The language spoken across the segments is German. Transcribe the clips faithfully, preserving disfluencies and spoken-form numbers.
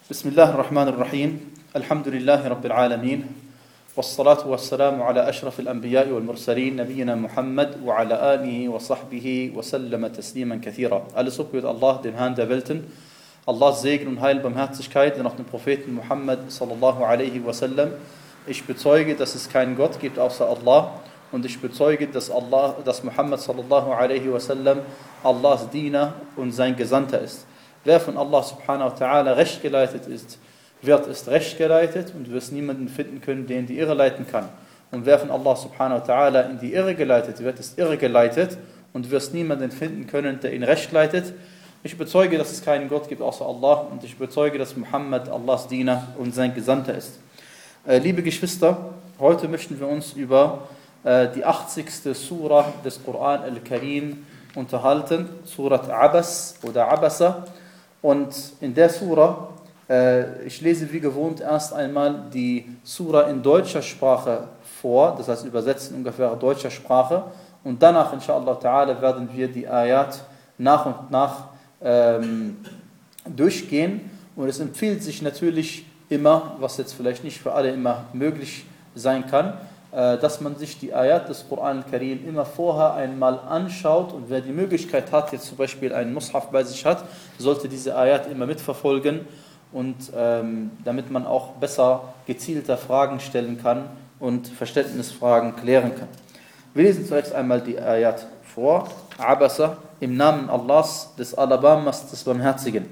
Bismillah ar-Rahman ar-Rahim. Alhamdulillahi Rabbil Alameen. Wassalatu wassalamu ala ashraf al-Anbiya'i wal-Mursalin, Nabiyyina Muhammad wa ala alihi wa sahbihi wa sallama tasliman kathira. Alles Lob gebührt Allah, dem Herrn der Welten. Allahs Segen und Heil, Barmherzigkeit und auch dem Propheten Muhammad sallallahu alaihi wasallam. Ich bezeuge, dass es keinen Gott gibt außer Allah und ich bezeuge, dass Allah, dass Muhammad sallallahu alaihi wasallam Allahs Diener und sein Gesandter ist. Wer von Allah subhanahu wa ta'ala recht geleitet ist, wird ist recht geleitet und du wirst niemanden finden können, der in die Irre leiten kann. Und wer von Allah subhanahu wa ta'ala in die Irre geleitet wird, ist irre geleitet und du wirst niemanden finden können, der ihn recht leitet. Ich bezeuge, dass es keinen Gott gibt außer Allah und ich bezeuge, dass Muhammad Allahs Diener und sein Gesandter ist. Äh, liebe Geschwister, heute möchten wir uns über äh, die achtzigste Surah des Quran al-Karim unterhalten, Surat Abas oder Abasa. Und in der Surah, äh, ich lese wie gewohnt erst einmal die Surah in deutscher Sprache vor, das heißt übersetzt in ungefähr deutscher Sprache. Und danach, inshallah ta'ala, werden wir die Ayat nach und nach ähm, durchgehen. Und es empfiehlt sich natürlich immer, was jetzt vielleicht nicht für alle immer möglich sein kann, äh, dass man sich die Ayat des Quran al-Karim immer vorher einmal anschaut. Und wer die Möglichkeit hat, jetzt zum Beispiel einen Mushaf bei sich hat, sollte diese Ayat immer mitverfolgen, und ähm, damit man auch besser gezielter Fragen stellen kann und Verständnisfragen klären kann. Wir lesen zunächst einmal die Ayat vor. Abasa, im Namen Allahs, des Alabamas, des Barmherzigen.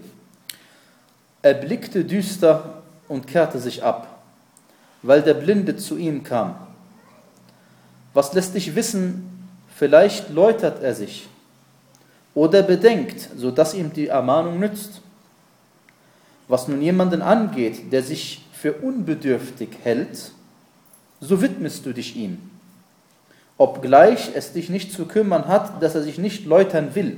Er blickte düster und kehrte sich ab, weil der Blinde zu ihm kam. Was lässt dich wissen? Vielleicht läutert er sich oder bedenkt, sodass ihm die Ermahnung nützt. Was nun jemanden angeht, der sich für unbedürftig hält, so widmest du dich ihm, obgleich es dich nicht zu kümmern hat, dass er sich nicht läutern will.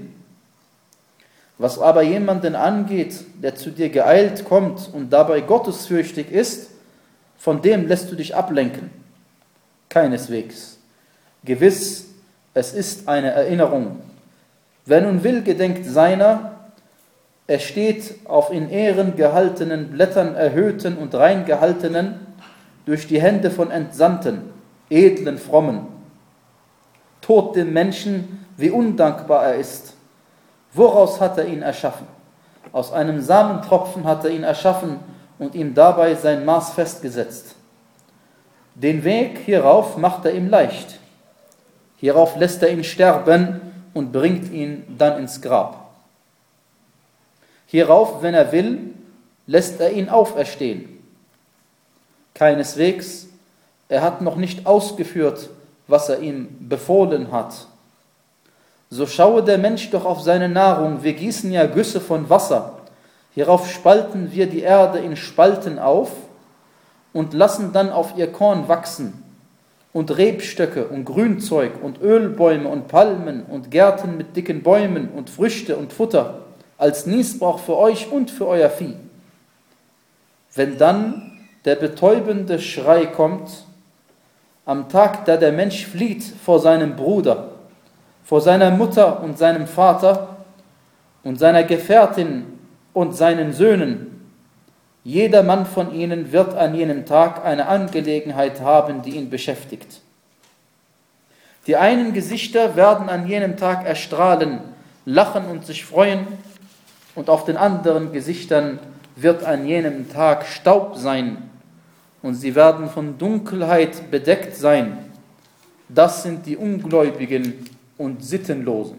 Was aber jemanden angeht, der zu dir geeilt kommt und dabei gottesfürchtig ist, von dem lässt du dich ablenken. Keineswegs. Gewiss, es ist eine Erinnerung. Wer nun will, gedenkt seiner, er steht auf in Ehren gehaltenen, Blättern erhöhten und rein gehaltenen, durch die Hände von Entsandten, edlen, frommen. Tod dem Menschen, wie undankbar er ist. Woraus hat er ihn erschaffen? Aus einem Samentropfen hat er ihn erschaffen und ihm dabei sein Maß festgesetzt. Den Weg hierauf macht er ihm leicht. Hierauf lässt er ihn sterben und bringt ihn dann ins Grab. Hierauf, wenn er will, lässt er ihn auferstehen. Keineswegs, er hat noch nicht ausgeführt, was er ihm befohlen hat. So schaue der Mensch doch auf seine Nahrung, wir gießen ja Güsse von Wasser. Hierauf spalten wir die Erde in Spalten auf und lassen dann auf ihr Korn wachsen und Rebstöcke und Grünzeug und Ölbäume und Palmen und Gärten mit dicken Bäumen und Früchte und Futter als Nießbrauch für euch und für euer Vieh. Wenn dann der betäubende Schrei kommt, am Tag, da der Mensch flieht vor seinem Bruder, vor seiner Mutter und seinem Vater und seiner Gefährtin und seinen Söhnen, jeder Mann von ihnen wird an jenem Tag eine Angelegenheit haben, die ihn beschäftigt. Die einen Gesichter werden an jenem Tag erstrahlen, lachen und sich freuen, und auf den anderen Gesichtern wird an jenem Tag Staub sein, und sie werden von Dunkelheit bedeckt sein. Das sind die Ungläubigen und Sittenlosen.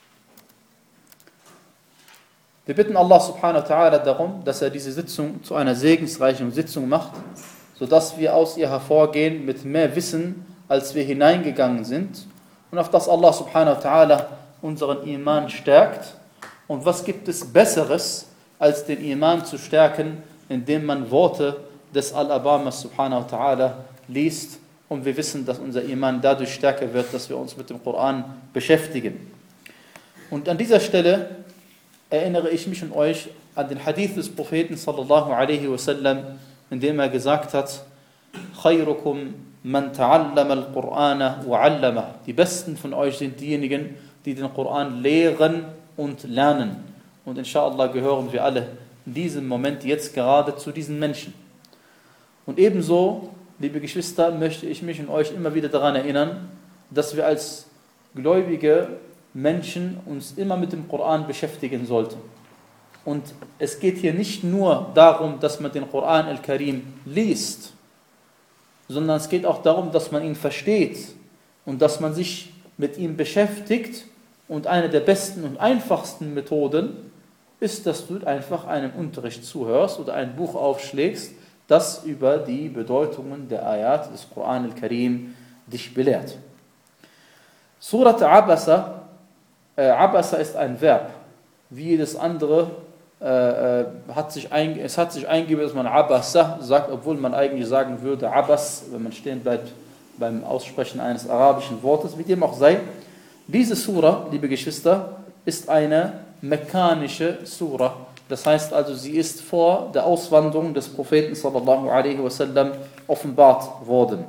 Wir bitten Allah subhanahu wa ta'ala darum, dass er diese Sitzung zu einer segensreichen Sitzung macht, sodass wir aus ihr hervorgehen mit mehr Wissen, als wir hineingegangen sind, und auf das Allah subhanahu wa ta'ala unseren Iman stärkt. Und was gibt es Besseres, als den Iman zu stärken, indem man Worte des Al-Abamas subhanahu wa ta'ala liest, und wir wissen, dass unser Iman dadurch stärker wird, dass wir uns mit dem Koran beschäftigen. Und an dieser Stelle erinnere ich mich und euch an den Hadith des Propheten sallallahu alaihi wasallam, in dem er gesagt hat: Khayrukum man ta'allama al-Qur'ana wa 'allama. Die besten von euch sind diejenigen, die den Koran lehren und lernen. Und inshallah gehören wir alle in diesem Moment jetzt gerade zu diesen Menschen. Und ebenso, liebe Geschwister, möchte ich mich und euch immer wieder daran erinnern, dass wir als gläubige Menschen uns immer mit dem Koran beschäftigen sollten. Und es geht hier nicht nur darum, dass man den Koran al-Karim liest, sondern es geht auch darum, dass man ihn versteht und dass man sich mit ihm beschäftigt. Und eine der besten und einfachsten Methoden ist, dass du einfach einem Unterricht zuhörst oder ein Buch aufschlägst, das über die Bedeutungen der Ayat des Koran al-Karim dich belehrt. Surat Abasa, äh, Abasa ist ein Verb, wie jedes andere. Äh, hat sich ein, es hat sich eingebildet, dass man Abasa sagt, obwohl man eigentlich sagen würde Abbas, wenn man stehen bleibt beim Aussprechen eines arabischen Wortes, wie dem auch sei. Diese Sura, liebe Geschwister, ist eine mekkanische Sura. Das heißt also, sie ist vor der Auswanderung des Propheten sallallahu alaihi wasallam offenbart worden.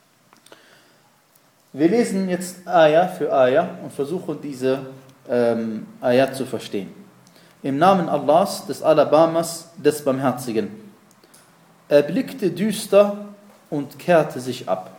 Wir lesen jetzt Ayah für Ayah und versuchen diese ähm, Ayah zu verstehen. Im Namen Allahs, des Alabamas, des Barmherzigen. Er blickte düster und kehrte sich ab.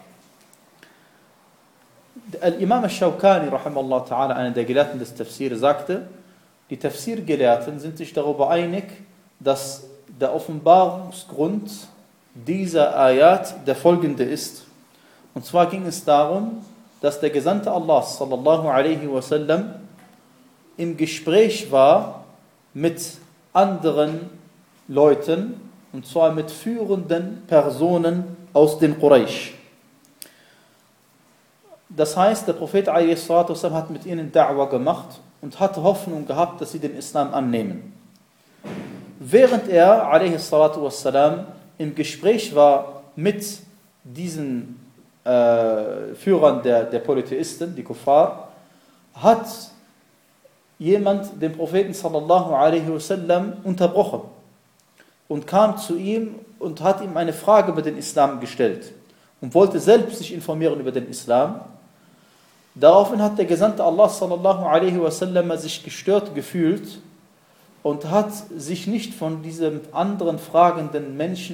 Al-Imam al-Shawkani, rahimallahu ta'ala, einer der Gelehrten des Tafsir, sagte, die Tafsir-Gelehrten sind sich darüber einig, dass der Offenbarungsgrund dieser Ayat der folgende ist. Und zwar ging es darum, dass der Gesandte Allah, sallallahu alaihi wasallam, im Gespräch war mit anderen Leuten, und zwar mit führenden Personen aus den Quraysh. Das heißt, der Prophet a s. hat mit ihnen Da'wah gemacht und hatte Hoffnung gehabt, dass sie den Islam annehmen. Während er a s. im Gespräch war mit diesen äh, Führern der, der Polytheisten, die Kuffar, hat jemand den Propheten sallallahu alaihi wasallam unterbrochen und kam zu ihm und hat ihm eine Frage über den Islam gestellt und wollte selbst sich informieren über den Islam. Daraufhin hat der Gesandte Allah sallallahu alaihi wasallam sich gestört gefühlt und hat sich nicht von diesem anderen fragenden Menschen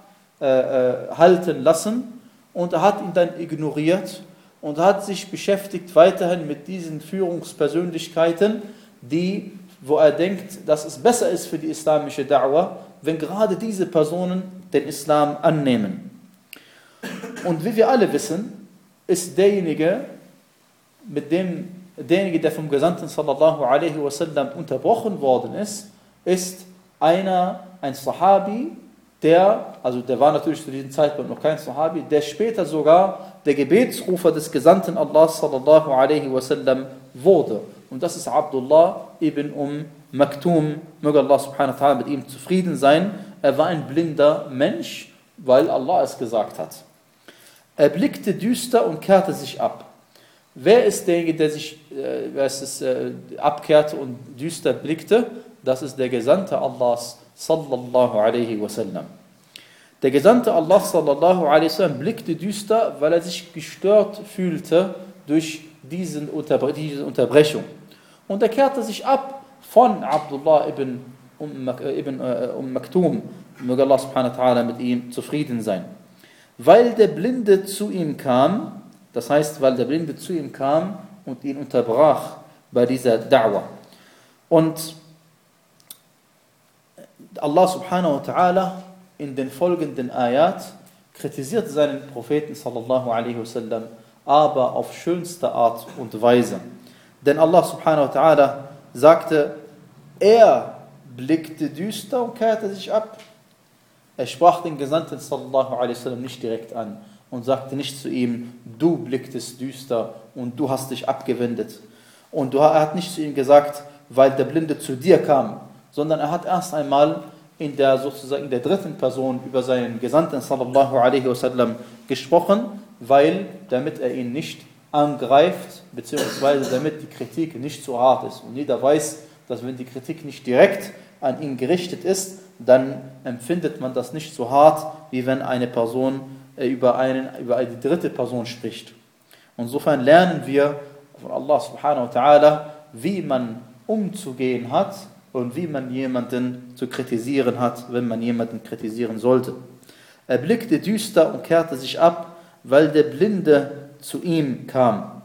abhalten äh, lassen und er hat ihn dann ignoriert und hat sich beschäftigt weiterhin mit diesen Führungspersönlichkeiten, die, wo er denkt, dass es besser ist für die islamische Da'wah, wenn gerade diese Personen den Islam annehmen. Und wie wir alle wissen, ist derjenige, mit dem, derjenige, der vom Gesandten sallallahu alaihi wasallam unterbrochen worden ist, ist einer, ein Sahabi, der, also der war natürlich zu diesem Zeitpunkt noch kein Sahabi, der später sogar der Gebetsrufer des Gesandten Allah sallallahu alaihi wasallam wurde. Und das ist Abdullah ibn Umm Maktum, möge Allah subhanahu wa ta'ala mit ihm zufrieden sein. Er war ein blinder Mensch, weil Allah es gesagt hat. Er blickte düster und kehrte sich ab. Wer ist derjenige, der sich äh, wer ist es, äh, abkehrte und düster blickte? Das ist der Gesandte Allahs sallallahu alaihi wasallam. Der Gesandte Allah sallallahu alaihi wasallam blickte düster, weil er sich gestört fühlte durch diesen Unterbre- diese Unterbrechung. Und er kehrte sich ab von Abdullah ibn Umm, ibn, äh, Umm Maktum, möge Allah subhanahu wa ta'ala mit ihm zufrieden sein. Weil der Blinde zu ihm kam, das heißt, weil der Blinde zu ihm kam und ihn unterbrach bei dieser Da'wah. Und Allah subhanahu wa ta'ala in den folgenden Ayat kritisiert seinen Propheten sallallahu alaihi wasallam, aber auf schönste Art und Weise. Denn Allah subhanahu wa ta'ala sagte, er blickte düster und kehrte sich ab. Er sprach den Gesandten sallallahu alaihi wasallam nicht direkt an und sagte nicht zu ihm, du blicktest düster und du hast dich abgewendet. Und er hat nicht zu ihm gesagt, weil der Blinde zu dir kam, sondern er hat erst einmal in der sozusagen in der dritten Person über seinen Gesandten sallallahu alaihi wasallam gesprochen, weil damit er ihn nicht angreift, beziehungsweise damit die Kritik nicht zu hart ist. Und jeder weiß, dass wenn die Kritik nicht direkt an ihn gerichtet ist, dann empfindet man das nicht so hart, wie wenn eine Person über, einen, über eine dritte Person spricht. Insofern lernen wir von Allah subhanahu wa ta'ala, wie man umzugehen hat und wie man jemanden zu kritisieren hat, wenn man jemanden kritisieren sollte. Er blickte düster und kehrte sich ab, weil der Blinde zu ihm kam.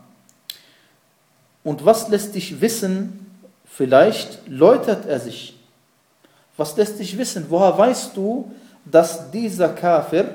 Und was lässt dich wissen? Vielleicht läutert er sich. Was lässt dich wissen? Woher weißt du, dass dieser Kafir,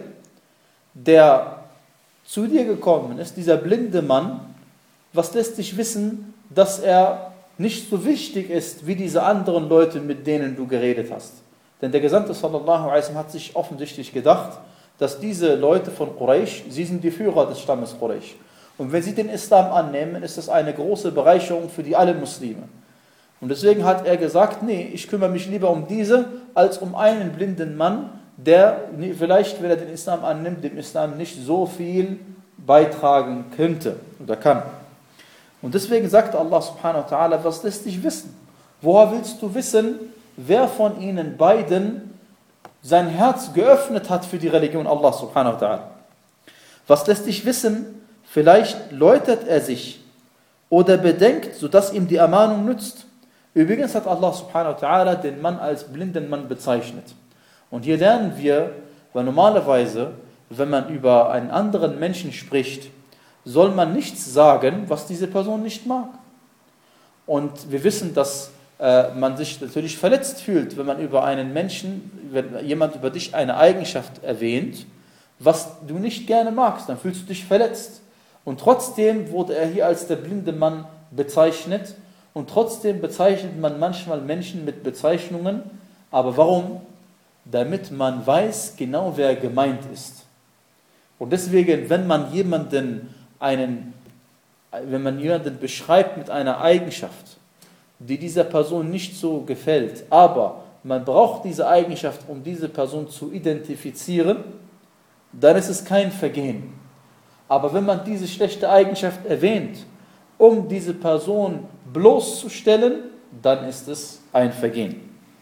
der zu dir gekommen ist, dieser blinde Mann, was lässt dich wissen, dass er nicht so wichtig ist wie diese anderen Leute, mit denen du geredet hast? Denn der Gesandte sallallahu alaihi wasallam hat sich offensichtlich gedacht, dass diese Leute von Quraysh, sie sind die Führer des Stammes Quraysh. Und wenn sie den Islam annehmen, ist das eine große Bereicherung für die alle Muslime. Und deswegen hat er gesagt, nee, ich kümmere mich lieber um diese, als um einen blinden Mann, der vielleicht, wenn er den Islam annimmt, dem Islam nicht so viel beitragen könnte oder kann. Und deswegen sagte Allah subhanahu wa ta'ala, was lässt dich wissen? Woher willst du wissen, wer von ihnen beiden sein Herz geöffnet hat für die Religion Allah subhanahu wa ta'ala? Was lässt dich wissen? Vielleicht läutert er sich oder bedenkt, sodass ihm die Ermahnung nützt. Übrigens hat Allah subhanahu wa ta'ala den Mann als blinden Mann bezeichnet. Und hier lernen wir, weil normalerweise, wenn man über einen anderen Menschen spricht, soll man nichts sagen, was diese Person nicht mag. Und wir wissen, dass äh, man sich natürlich verletzt fühlt, wenn man über einen Menschen, wenn jemand über dich eine Eigenschaft erwähnt, was du nicht gerne magst, dann fühlst du dich verletzt. Und trotzdem wurde er hier als der blinde Mann bezeichnet. Und trotzdem bezeichnet man manchmal Menschen mit Bezeichnungen. Aber warum? Damit man weiß genau, wer gemeint ist. Und deswegen, wenn man jemanden einen, wenn man jemanden beschreibt mit einer Eigenschaft, die dieser Person nicht so gefällt, aber man braucht diese Eigenschaft, um diese Person zu identifizieren, dann ist es kein Vergehen. Aber wenn man diese schlechte Eigenschaft erwähnt, um diese Person bloßzustellen, dann ist es ein Vergehen.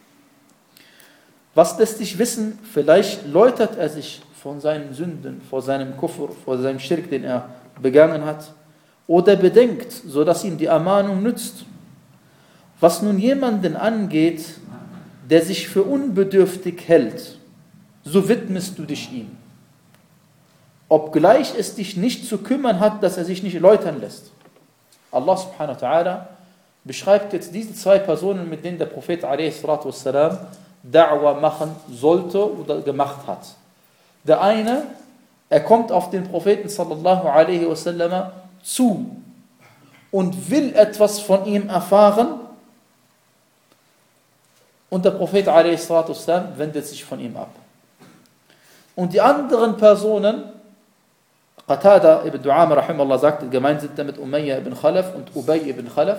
Was lässt dich wissen? Vielleicht läutert er sich von seinen Sünden, vor seinem Kufr, vor seinem Schirk, den er begangen hat, oder bedenkt, sodass ihm die Ermahnung nützt. Was nun jemanden angeht, der sich für unbedürftig hält, so widmest du dich ihm. Obgleich es dich nicht zu kümmern hat, dass er sich nicht läutern lässt. Allah subhanahu wa ta'ala beschreibt jetzt diese zwei Personen, mit denen der Prophet a.s. Da'wah machen sollte oder gemacht hat. Der eine, er kommt auf den Propheten sallallahu alaihi wasallam zu und will etwas von ihm erfahren, und der Prophet a.s. wendet sich von ihm ab. Und die anderen Personen, Qatada ibn Du'am rahimahullah sagt, gemeint sind damit Umayya ibn Khalaf und Ubay ibn Khalaf.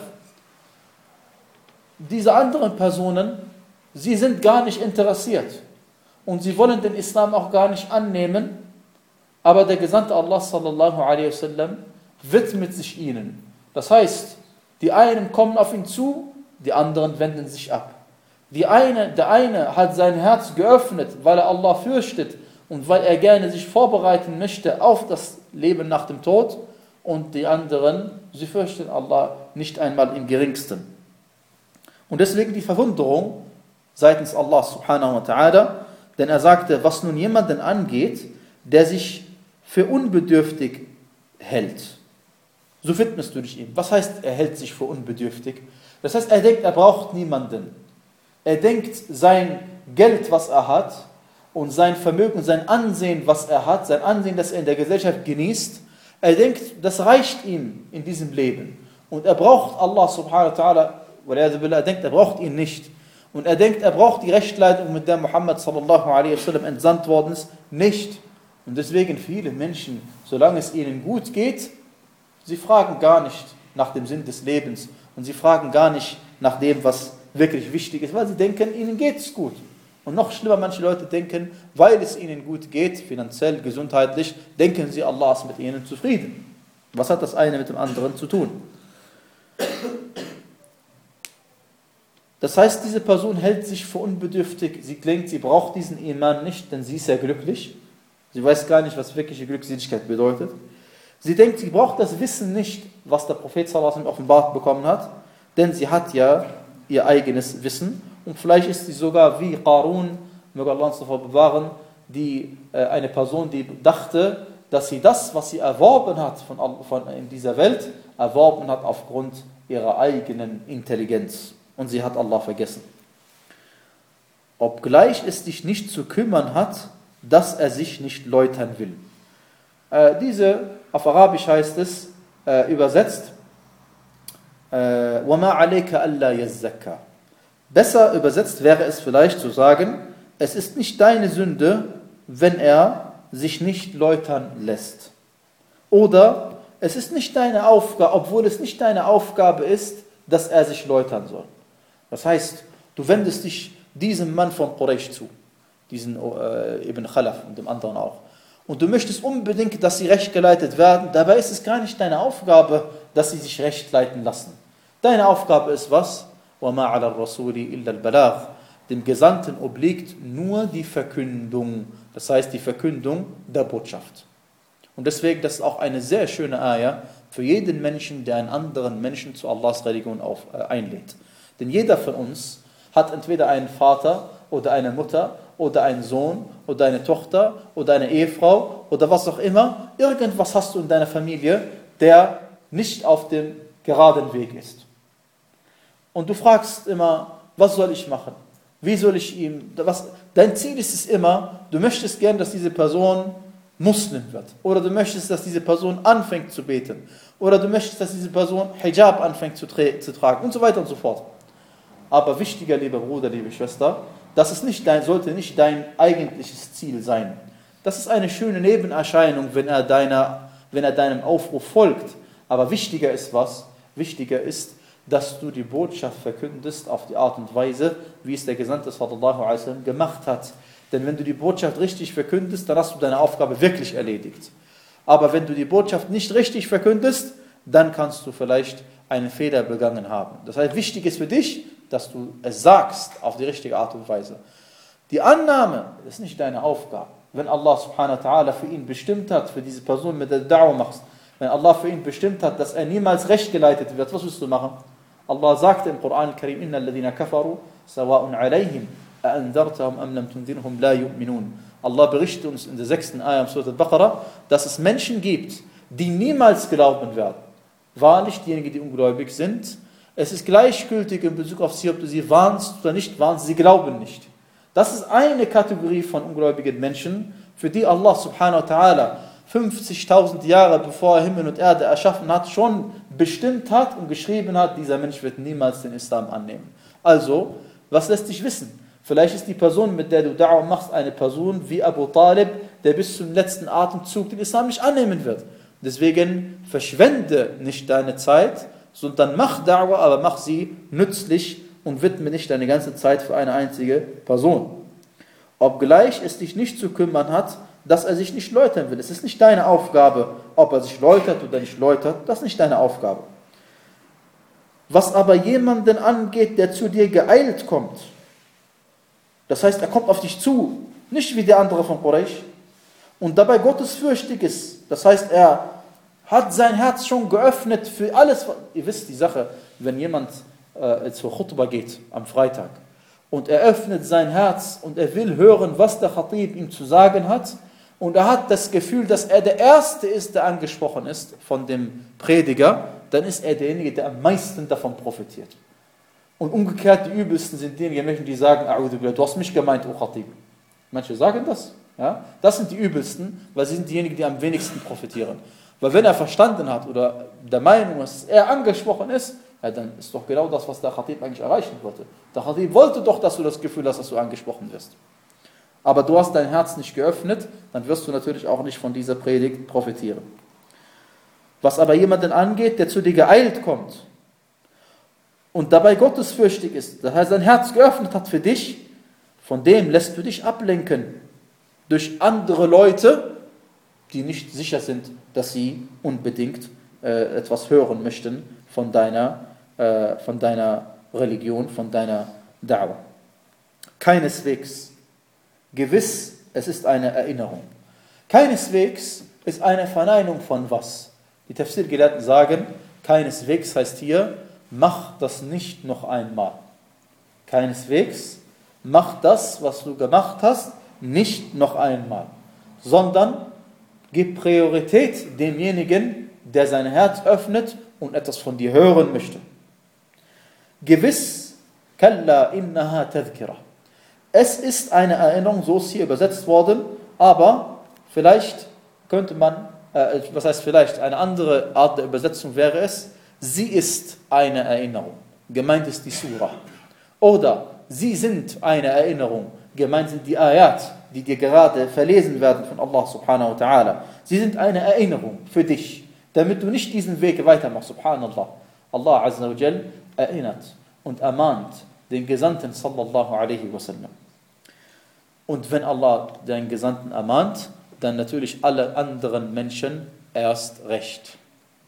Diese anderen Personen, sie sind gar nicht interessiert und sie wollen den Islam auch gar nicht annehmen, aber der Gesandte Allah sallallahu alaihi wasallam widmet sich ihnen. Das heißt, die einen kommen auf ihn zu, die anderen wenden sich ab. Die eine, der eine hat sein Herz geöffnet, weil er Allah fürchtet und weil er gerne sich vorbereiten möchte auf das Leben nach dem Tod, und die anderen, sie fürchten Allah nicht einmal im geringsten. Und deswegen die Verwunderung seitens Allah subhanahu wa ta'ala, denn er sagte, was nun jemanden angeht, der sich für unbedürftig hält, so widmest du dich ihm. Was heißt, er hält sich für unbedürftig? Das heißt, er denkt, er braucht niemanden. Er denkt, sein Geld, was er hat, und sein Vermögen, sein Ansehen, was er hat, sein Ansehen, das er in der Gesellschaft genießt, er denkt, das reicht ihm in diesem Leben. Und er braucht Allah subhanahu wa ta'ala, weil er denkt, er braucht ihn nicht. Und er denkt, er braucht die Rechtleitung, mit der Muhammad sallallahu alaihi wasallam entsandt worden ist, nicht. Und deswegen viele Menschen, solange es ihnen gut geht, sie fragen gar nicht nach dem Sinn des Lebens und sie fragen gar nicht nach dem, was wirklich wichtig ist, weil sie denken, ihnen geht es gut. Und noch schlimmer, manche Leute denken, weil es ihnen gut geht, finanziell, gesundheitlich, denken sie, Allah ist mit ihnen zufrieden. Was hat das eine mit dem anderen zu tun? Das heißt, diese Person hält sich für unbedürftig, sie denkt, sie braucht diesen Iman nicht, denn sie ist ja glücklich. Sie weiß gar nicht, was wirkliche Glückseligkeit bedeutet. Sie denkt, sie braucht das Wissen nicht, was der Prophet sallallahu alaihi wasallam offenbart bekommen hat, denn sie hat ja ihr eigenes Wissen. Und vielleicht ist sie sogar wie Qarun, möge Allah uns davor bewahren, die, äh, eine Person, die dachte, dass sie das, was sie erworben hat von, von, in dieser Welt, erworben hat aufgrund ihrer eigenen Intelligenz. Und sie hat Allah vergessen. Obgleich es dich nicht zu kümmern hat, dass er sich nicht läutern will. Äh, diese, auf Arabisch heißt es, äh, übersetzt, وَمَا عَلَيْكَ أَلَّا يَزَّكَّى. Besser übersetzt wäre es vielleicht zu sagen, es ist nicht deine Sünde, wenn er sich nicht läutern lässt. Oder es ist nicht deine Aufgabe, obwohl es nicht deine Aufgabe ist, dass er sich läutern soll. Das heißt, du wendest dich diesem Mann von Quraysh zu, diesen äh, Ibn Khalaf und dem anderen auch. Und du möchtest unbedingt, dass sie recht geleitet werden. Dabei ist es gar nicht deine Aufgabe, dass sie sich recht leiten lassen. Deine Aufgabe ist was? وَمَا عَلَى الرَّسُولِ إِلَّا الْبَلَاغُ. Dem Gesandten obliegt nur die Verkündung, das heißt die Verkündung der Botschaft. Und deswegen, das ist auch eine sehr schöne Ayah für jeden Menschen, der einen anderen Menschen zu Allahs Religion auf, äh, einlädt. Denn jeder von uns hat entweder einen Vater oder eine Mutter oder einen Sohn oder eine Tochter oder eine Ehefrau oder was auch immer. Irgendwas hast du in deiner Familie, der nicht auf dem geraden Weg ist. Und du fragst immer, was soll ich machen? Wie soll ich ihm, was, dein Ziel ist es immer, du möchtest gern, dass diese Person Muslim wird. Oder du möchtest, dass diese Person anfängt zu beten. Oder du möchtest, dass diese Person Hijab anfängt zu, tra- zu tragen und so weiter und so fort. Aber wichtiger, lieber Bruder, liebe Schwester, das ist nicht dein, sollte nicht dein eigentliches Ziel sein. Das ist eine schöne Nebenerscheinung, wenn er, deiner, wenn er deinem Aufruf folgt. Aber wichtiger ist was? Wichtiger ist, dass du die Botschaft verkündest auf die Art und Weise, wie es der Gesandte sallallahu alaihi wasallam gemacht hat. Denn wenn du die Botschaft richtig verkündest, dann hast du deine Aufgabe wirklich erledigt. Aber wenn du die Botschaft nicht richtig verkündest, dann kannst du vielleicht einen Fehler begangen haben. Das heißt, wichtig ist für dich, dass du es sagst auf die richtige Art und Weise. Die Annahme ist nicht deine Aufgabe. Wenn Allah subhanahu wa ta'ala für ihn bestimmt hat, für diese Person mit der Da'wah machst, wenn Allah für ihn bestimmt hat, dass er niemals recht geleitet wird, was wirst du machen? Allah sagte im Koran al-Karim, Inna alladhina kafaru sawa'un alayhim a'andartahum am lam tundirhum la yu'minun. Allah berichtet uns in der sechsten Ayah im Surah al-Baqarah, dass es Menschen gibt, die niemals glauben werden. Wahrlich, diejenigen, die ungläubig sind, es ist gleichgültig in Bezug auf sie, ob du sie warnst oder nicht warnst, sie glauben nicht. Das ist eine Kategorie von ungläubigen Menschen, für die Allah subhanahu wa ta'ala fünfzigtausend Jahre bevor er Himmel und Erde erschaffen hat, schon bestimmt hat und geschrieben hat, dieser Mensch wird niemals den Islam annehmen. Also, was lässt dich wissen? Vielleicht ist die Person, mit der du Da'wah machst, eine Person wie Abu Talib, der bis zum letzten Atemzug den Islam nicht annehmen wird. Deswegen verschwende nicht deine Zeit, sondern mach Da'wah, aber mach sie nützlich und widme nicht deine ganze Zeit für eine einzige Person. Obgleich es dich nicht zu kümmern hat, dass er sich nicht läutern will. Es ist nicht deine Aufgabe, ob er sich läutert oder nicht läutert, das ist nicht deine Aufgabe. Was aber jemanden angeht, der zu dir geeilt kommt, das heißt, er kommt auf dich zu, nicht wie der andere von Quraysh, und dabei gottesfürchtig ist, das heißt, er hat sein Herz schon geöffnet für alles. Ihr wisst die Sache, wenn jemand äh, zur Khutbah geht am Freitag und er öffnet sein Herz und er will hören, was der Khatib ihm zu sagen hat, und er hat das Gefühl, dass er der Erste ist, der angesprochen ist von dem Prediger, dann ist er derjenige, der am meisten davon profitiert. Und umgekehrt, die Übelsten sind diejenigen Menschen, die sagen, du hast mich gemeint, O Khatib. Manche sagen das. Ja? Das sind die Übelsten, weil sie sind diejenigen, die am wenigsten profitieren. Weil wenn er verstanden hat oder der Meinung ist, dass er angesprochen ist, ja, dann ist doch genau das, was der Khatib eigentlich erreichen wollte. Der Khatib wollte doch, dass du das Gefühl hast, dass du angesprochen wirst. Aber du hast dein Herz nicht geöffnet, dann wirst du natürlich auch nicht von dieser Predigt profitieren. Was aber jemanden angeht, der zu dir geeilt kommt und dabei gottesfürchtig ist, das heißt, sein Herz geöffnet hat für dich, von dem lässt du dich ablenken durch andere Leute, die nicht sicher sind, dass sie unbedingt äh, etwas hören möchten von deiner, äh, von deiner Religion, von deiner Da'wah. Keineswegs. Gewiss, es ist eine Erinnerung. Keineswegs ist eine Verneinung von was? Die Tafsir-Gelehrten sagen, keineswegs heißt hier, mach das nicht noch einmal. Keineswegs, mach das, was du gemacht hast, nicht noch einmal, sondern gib Priorität demjenigen, der sein Herz öffnet und etwas von dir hören möchte. Gewiss, kalla innaha tadhkira. Es ist eine Erinnerung, so ist hier übersetzt worden, aber vielleicht könnte man, äh, was heißt vielleicht, eine andere Art der Übersetzung wäre es, sie ist eine Erinnerung, gemeint ist die Surah. Oder sie sind eine Erinnerung, gemeint sind die Ayat, die dir gerade verlesen werden von Allah subhanahu wa ta'ala. Sie sind eine Erinnerung für dich, damit du nicht diesen Weg weitermachst, subhanallah. Allah azza wa jal erinnert und ermahnt den Gesandten sallallahu alaihi wasallam. Und wenn Allah den Gesandten ermahnt, dann natürlich alle anderen Menschen erst recht.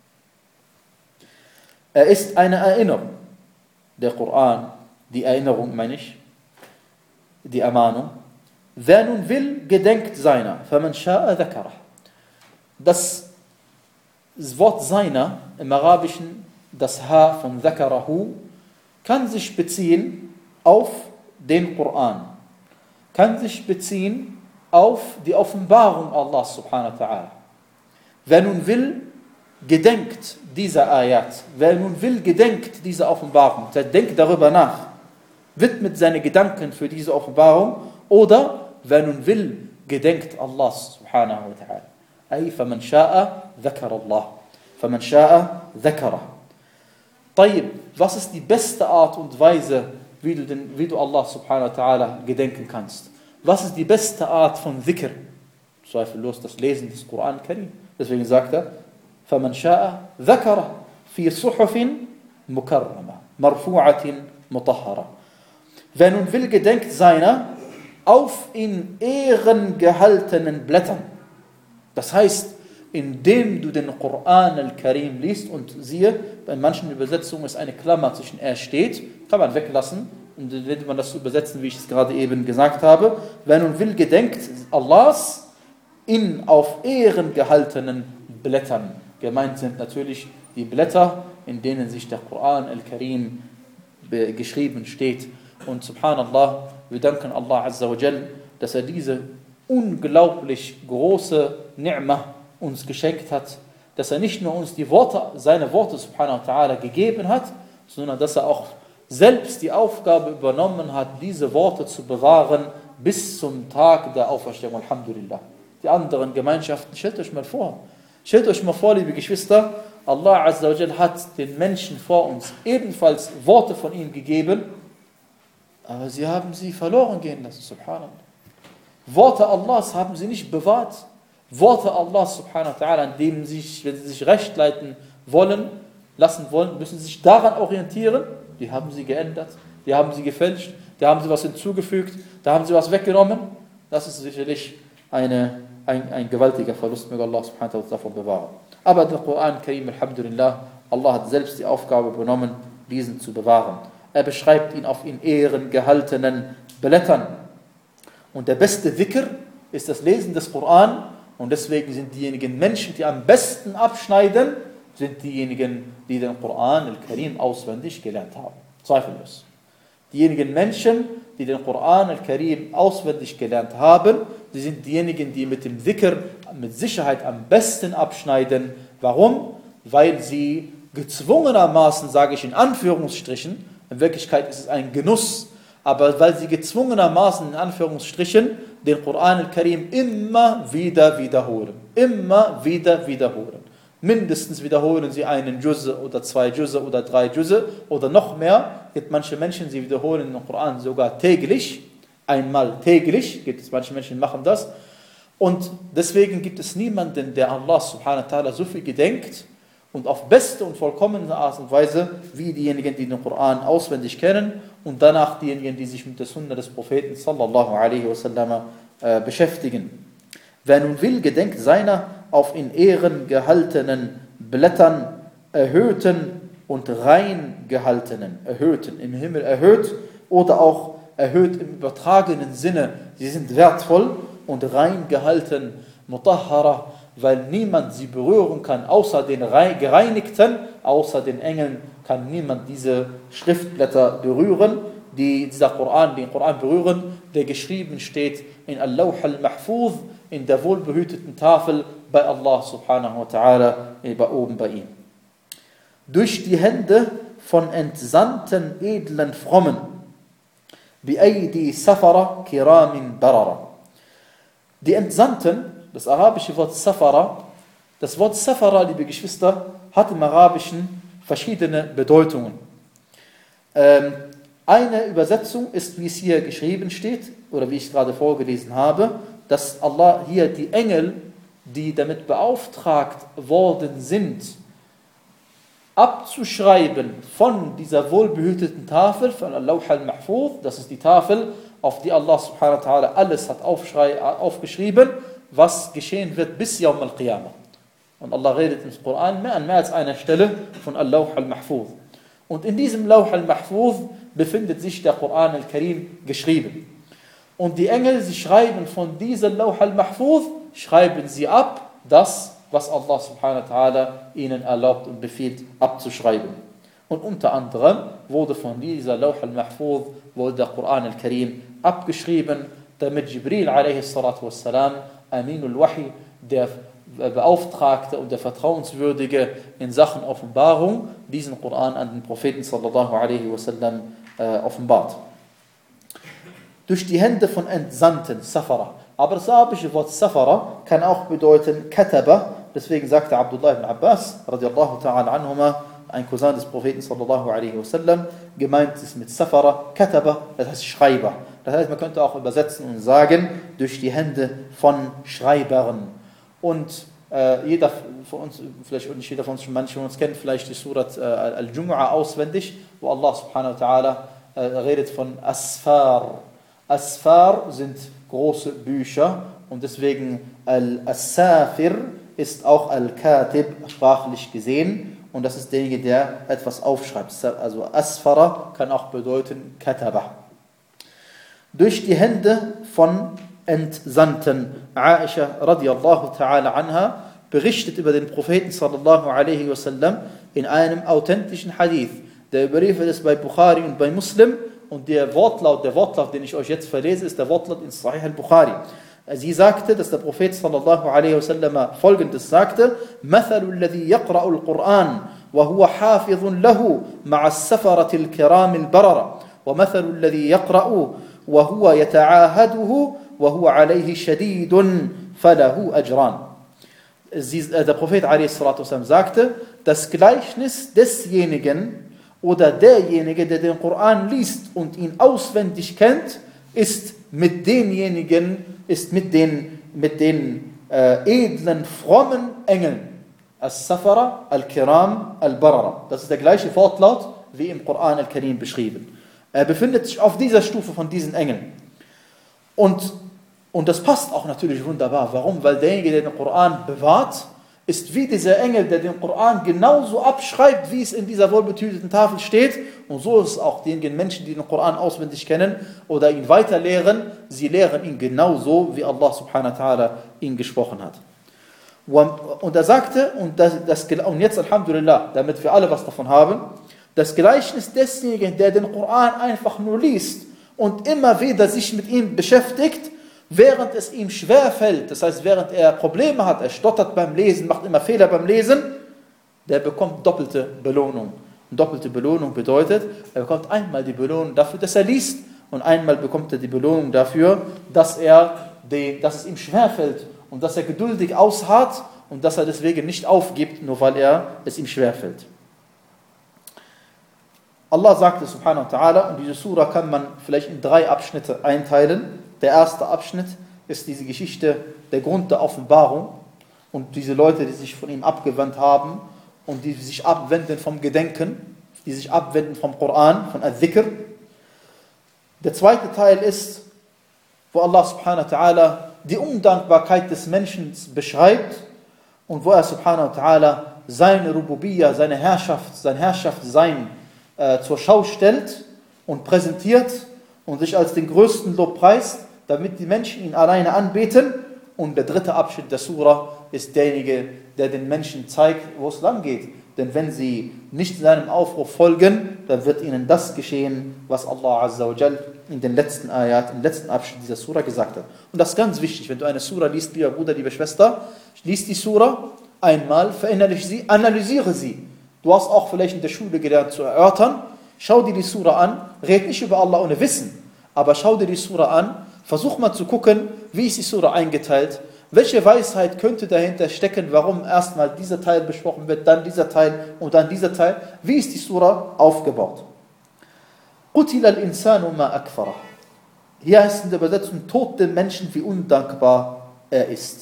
Er ist eine Erinnerung. Der Koran, die Erinnerung meine ich, die Ermahnung. Wer nun will, gedenkt seiner. فَمَنْ شَاءَ ذَكَرَهُ. Das Wort seiner im Arabischen, das H von ذَكَرَهُ, kann sich beziehen auf den Koran, kann sich beziehen auf die Offenbarung Allah subhanahu wa ta'ala. Wer nun will, gedenkt dieser Ayat. Wer nun will, gedenkt dieser Offenbarung. Der denkt darüber nach, widmet seine Gedanken für diese Offenbarung. Oder wer nun will, gedenkt Allah subhanahu wa ta'ala. Ay, faman sha'a, dhakara Allah. Faman sha'a, dhakara. Tayyib, was ist die beste Art und Weise, wie du, den, wie du Allah subhanahu wa ta'ala gedenken kannst? Was ist die beste Art von Dhikr? Zweifellos das Lesen des Koran Karim. Deswegen sagt er, فَمَنْ شَاءَ ذَكَرَ فِي صُحُفٍ مُكَرَّمَةٍ مَرْفُوعَةٍ مُطَهَّرَةٍ. Wer nun will, gedenkt seiner auf in Ehren gehaltenen Blättern. Das heißt, indem du den Koran al-Karim liest und siehe, bei manchen Übersetzungen ist eine Klammer zwischen er steht, kann man weglassen, und dann wird man das so übersetzen, wie ich es gerade eben gesagt habe. Wer nun will, gedenkt Allahs in auf Ehren gehaltenen Blättern. Gemeint sind natürlich die Blätter, in denen sich der Koran al-Karim geschrieben steht. Und subhanallah, wir danken Allah azza wa jal, dass er diese unglaublich große Ni'mah uns geschenkt hat, dass er nicht nur uns die Worte, seine Worte subhanahu wa ta'ala gegeben hat, sondern dass er auch selbst die Aufgabe übernommen hat, diese Worte zu bewahren bis zum Tag der Auferstehung. Alhamdulillah. Die anderen Gemeinschaften, stellt euch mal vor, stellt euch mal vor, liebe Geschwister, Allah azza wa jal hat den Menschen vor uns ebenfalls Worte von ihm gegeben, aber sie haben sie verloren gehen lassen, subhanallah. Worte Allahs haben sie nicht bewahrt. Worte Allahs, subhanahu wa ta'ala, an denen sie sich, wenn sie sich recht leiten wollen, lassen wollen, müssen sie sich daran orientieren. Die haben sie geändert, die haben sie gefälscht, die haben sie was hinzugefügt, da haben sie was weggenommen. Das ist sicherlich eine, ein, ein gewaltiger Verlust, möge Allah subhanahu wa ta'ala davon bewahren. Aber der Koran Karim, alhamdulillah, Allah hat selbst die Aufgabe übernommen, diesen zu bewahren. Er beschreibt ihn auf in Ehren gehaltenen Blättern. Und der beste Dhikr ist das Lesen des Koran. Und deswegen sind diejenigen Menschen, die am besten abschneiden, sind diejenigen, die den Koran al-Karim auswendig gelernt haben. Zweifellos. Diejenigen Menschen, die den Koran al-Karim auswendig gelernt haben, die sind diejenigen, die mit dem Dhikr mit Sicherheit am besten abschneiden. Warum? Weil sie gezwungenermaßen, sage ich in Anführungsstrichen, in Wirklichkeit ist es ein Genuss, aber weil sie gezwungenermaßen, in Anführungsstrichen, den Koran al-Karim immer wieder wiederholen. Immer wieder wiederholen. Mindestens wiederholen sie einen Juz oder zwei Juz oder drei Juz oder noch mehr. Es gibt manche Menschen, sie wiederholen den Koran sogar täglich, einmal täglich, gibt es manche Menschen, die machen das. Und deswegen gibt es niemanden, der Allah subhanahu wa ta'ala so viel gedenkt und auf beste und vollkommene Art und Weise, wie diejenigen, die den Koran auswendig kennen und danach diejenigen, die sich mit der Sunna des Propheten sallallahu alaihi wasallam äh, beschäftigen. Wer nun will, gedenkt seiner auf in Ehren gehaltenen Blättern, erhöhten und rein gehaltenen, erhöhten, im Himmel erhöht oder auch erhöht im übertragenen Sinne. Sie sind wertvoll und rein gehalten, mutahhara, weil niemand sie berühren kann, außer den Gereinigten, außer den Engeln kann niemand diese Schriftblätter berühren. die dieser Koran, den Koran berühren, der geschrieben steht in Al-Lawh al-Mahfuz, in der wohlbehüteten Tafel bei Allah subhanahu wa ta'ala, bei oben bei ihm. Durch die Hände von entsandten, edlen Frommen, bi'aydi safara kiramin barara. Die Entsandten, das arabische Wort Safara, das Wort Safara, liebe Geschwister, hat im Arabischen verschiedene Bedeutungen. Ähm, eine Übersetzung ist, wie es hier geschrieben steht, oder wie ich gerade vorgelesen habe, dass Allah hier die Engel, die damit beauftragt worden sind, abzuschreiben von dieser wohlbehüteten Tafel, von Al-Lawh al-Mahfuz, das ist die Tafel, auf die Allah subhanahu wa ta'ala alles hat aufgeschrieben, was geschehen wird bis Yawm al-Qiyamah. Und Allah redet im Koran mehr an mehr als einer Stelle von Al-Lawh al-Mahfuz. Und in diesem Lawh al-Mahfuz befindet sich der Koran al-Karim geschrieben. Und die Engel, sie schreiben von diesem Lawh al-Mahfuz, schreiben sie ab, das, was Allah subhanahu wa ta'ala ihnen erlaubt und befiehlt, abzuschreiben. Und unter anderem wurde von dieser Lawh al-Mahfuz, wurde der Koran al-Karim abgeschrieben, damit Jibril alaihi salatu wassalam, Aminul Wahi, der Beauftragte und der Vertrauenswürdige in Sachen Offenbarung, diesen Koran an den Propheten sallallahu alaihi wasallam äh, offenbart. Durch die Hände von Entsandten, Safara. Aber das arabische Wort Safara kann auch bedeuten Kataba. Deswegen sagte Abdullah ibn Abbas, radiallahu ta'ala anhuma, ein Cousin des Propheten sallallahu alaihi wasallam, gemeint ist mit Safara, Kataba, das heißt Schreiber. Das heißt, man könnte auch übersetzen und sagen, durch die Hände von Schreibern. Und äh, jeder von uns, vielleicht nicht jeder von uns, manche von uns kennt vielleicht die Surat äh, Al-Jumu'ah auswendig, wo Allah subhanahu wa ta'ala äh, redet von Asfar. Asfar sind große Bücher und deswegen Al-Asafir ist auch Al-Katib sprachlich gesehen und das ist derjenige, der etwas aufschreibt. Also Asfara kann auch bedeuten Kataba. Durch die Hände von Entsandten. Aisha radiallahu ta'ala anha berichtet über den Propheten sallallahu alaihi wasallam in einem authentischen Hadith. Der überliefert ist bei Bukhari und bei Muslim und der Wortlaut, der Wortlaut, den ich euch jetzt verlese, ist der Wortlaut in Sahih al-Bukhari. Sie sagte, dass der Prophet sallallahu alaihi wasallam folgendes sagte: "Mathalu alladhi yaqra'u al-Qur'an wa huwa hafizun lahu ma'a as-safarati al-kiram al-barara wa mathalu alladhi yaqra'u wa huwa yata'ahaduhu وَهُوَ عَلَيْهِ شَدِيدٌ فَلَهُ أَجْرًا." Der Prophet ﷺ sagte, das Gleichnis desjenigen oder derjenige, der den Koran liest und ihn auswendig kennt, ist mit denjenigen, ist mit den, mit den äh, edlen, frommen Engeln. As-Safara, Al-Kiram, Al-Barara. Das ist der gleiche Wortlaut wie im Koran Al-Karim beschrieben. Er befindet sich auf dieser Stufe von diesen Engeln. Und Und das passt auch natürlich wunderbar. Warum? Weil derjenige, der den Koran bewahrt, ist wie dieser Engel, der den Koran genauso abschreibt, wie es in dieser wohlbetüteten Tafel steht. Und so ist es auch diejenigen Menschen, die den Koran auswendig kennen oder ihn weiter lehren. Sie lehren ihn genauso, wie Allah subhanahu wa ta'ala ihn gesprochen hat. Und er sagte, und, das, das, und jetzt Alhamdulillah, damit wir alle was davon haben, das Gleichnis desjenigen, der den Koran einfach nur liest und immer wieder sich mit ihm beschäftigt, während es ihm schwer fällt, das heißt, während er Probleme hat, er stottert beim Lesen, macht immer Fehler beim Lesen, der bekommt doppelte Belohnung. Und doppelte Belohnung bedeutet, er bekommt einmal die Belohnung dafür, dass er liest, und einmal bekommt er die Belohnung dafür, dass, er den, dass es ihm schwer fällt und dass er geduldig ausharrt und dass er deswegen nicht aufgibt, nur weil er es ihm schwer fällt. Allah sagte subhanahu wa ta'ala, und diese Surah kann man vielleicht in drei Abschnitte einteilen. Der erste Abschnitt ist diese Geschichte, der Grund der Offenbarung und diese Leute, die sich von ihm abgewandt haben und die sich abwenden vom Gedenken, die sich abwenden vom Koran, von Al-Dhikr. Der zweite Teil ist, wo Allah subhanahu wa ta'ala die Undankbarkeit des Menschen beschreibt und wo er subhanahu wa ta'ala seine Rububiyya, seine Herrschaft, sein Herrschaftssein äh, zur Schau stellt und präsentiert und sich als den größten Lob preist, damit die Menschen ihn alleine anbeten. Und der dritte Abschnitt der Surah ist derjenige, der den Menschen zeigt, wo es lang geht. denn wenn sie nicht seinem Aufruf folgen, dann wird ihnen das geschehen, was Allah Azza wa Jal in den letzten Ayat, im letzten Abschnitt dieser Sura gesagt hat. Und das ist ganz wichtig, wenn du eine Sura liest, lieber Bruder, liebe Schwester, lies die Sura einmal, verinnerliche sie, analysiere sie. Du hast auch vielleicht in der Schule gelernt zu erörtern, schau dir die Sura an, red nicht über Allah ohne Wissen, aber schau dir die Sura an, versuch mal zu gucken, wie ist die Sura eingeteilt, welche Weisheit könnte dahinter stecken, warum erstmal dieser Teil besprochen wird, dann dieser Teil und dann dieser Teil. Wie ist die Sura aufgebaut? قُتِلَ الْإِنسَانُ مَا أَكْفَرَهُ. Hier heißt in der Übersetzung, Tod dem Menschen, wie undankbar er ist.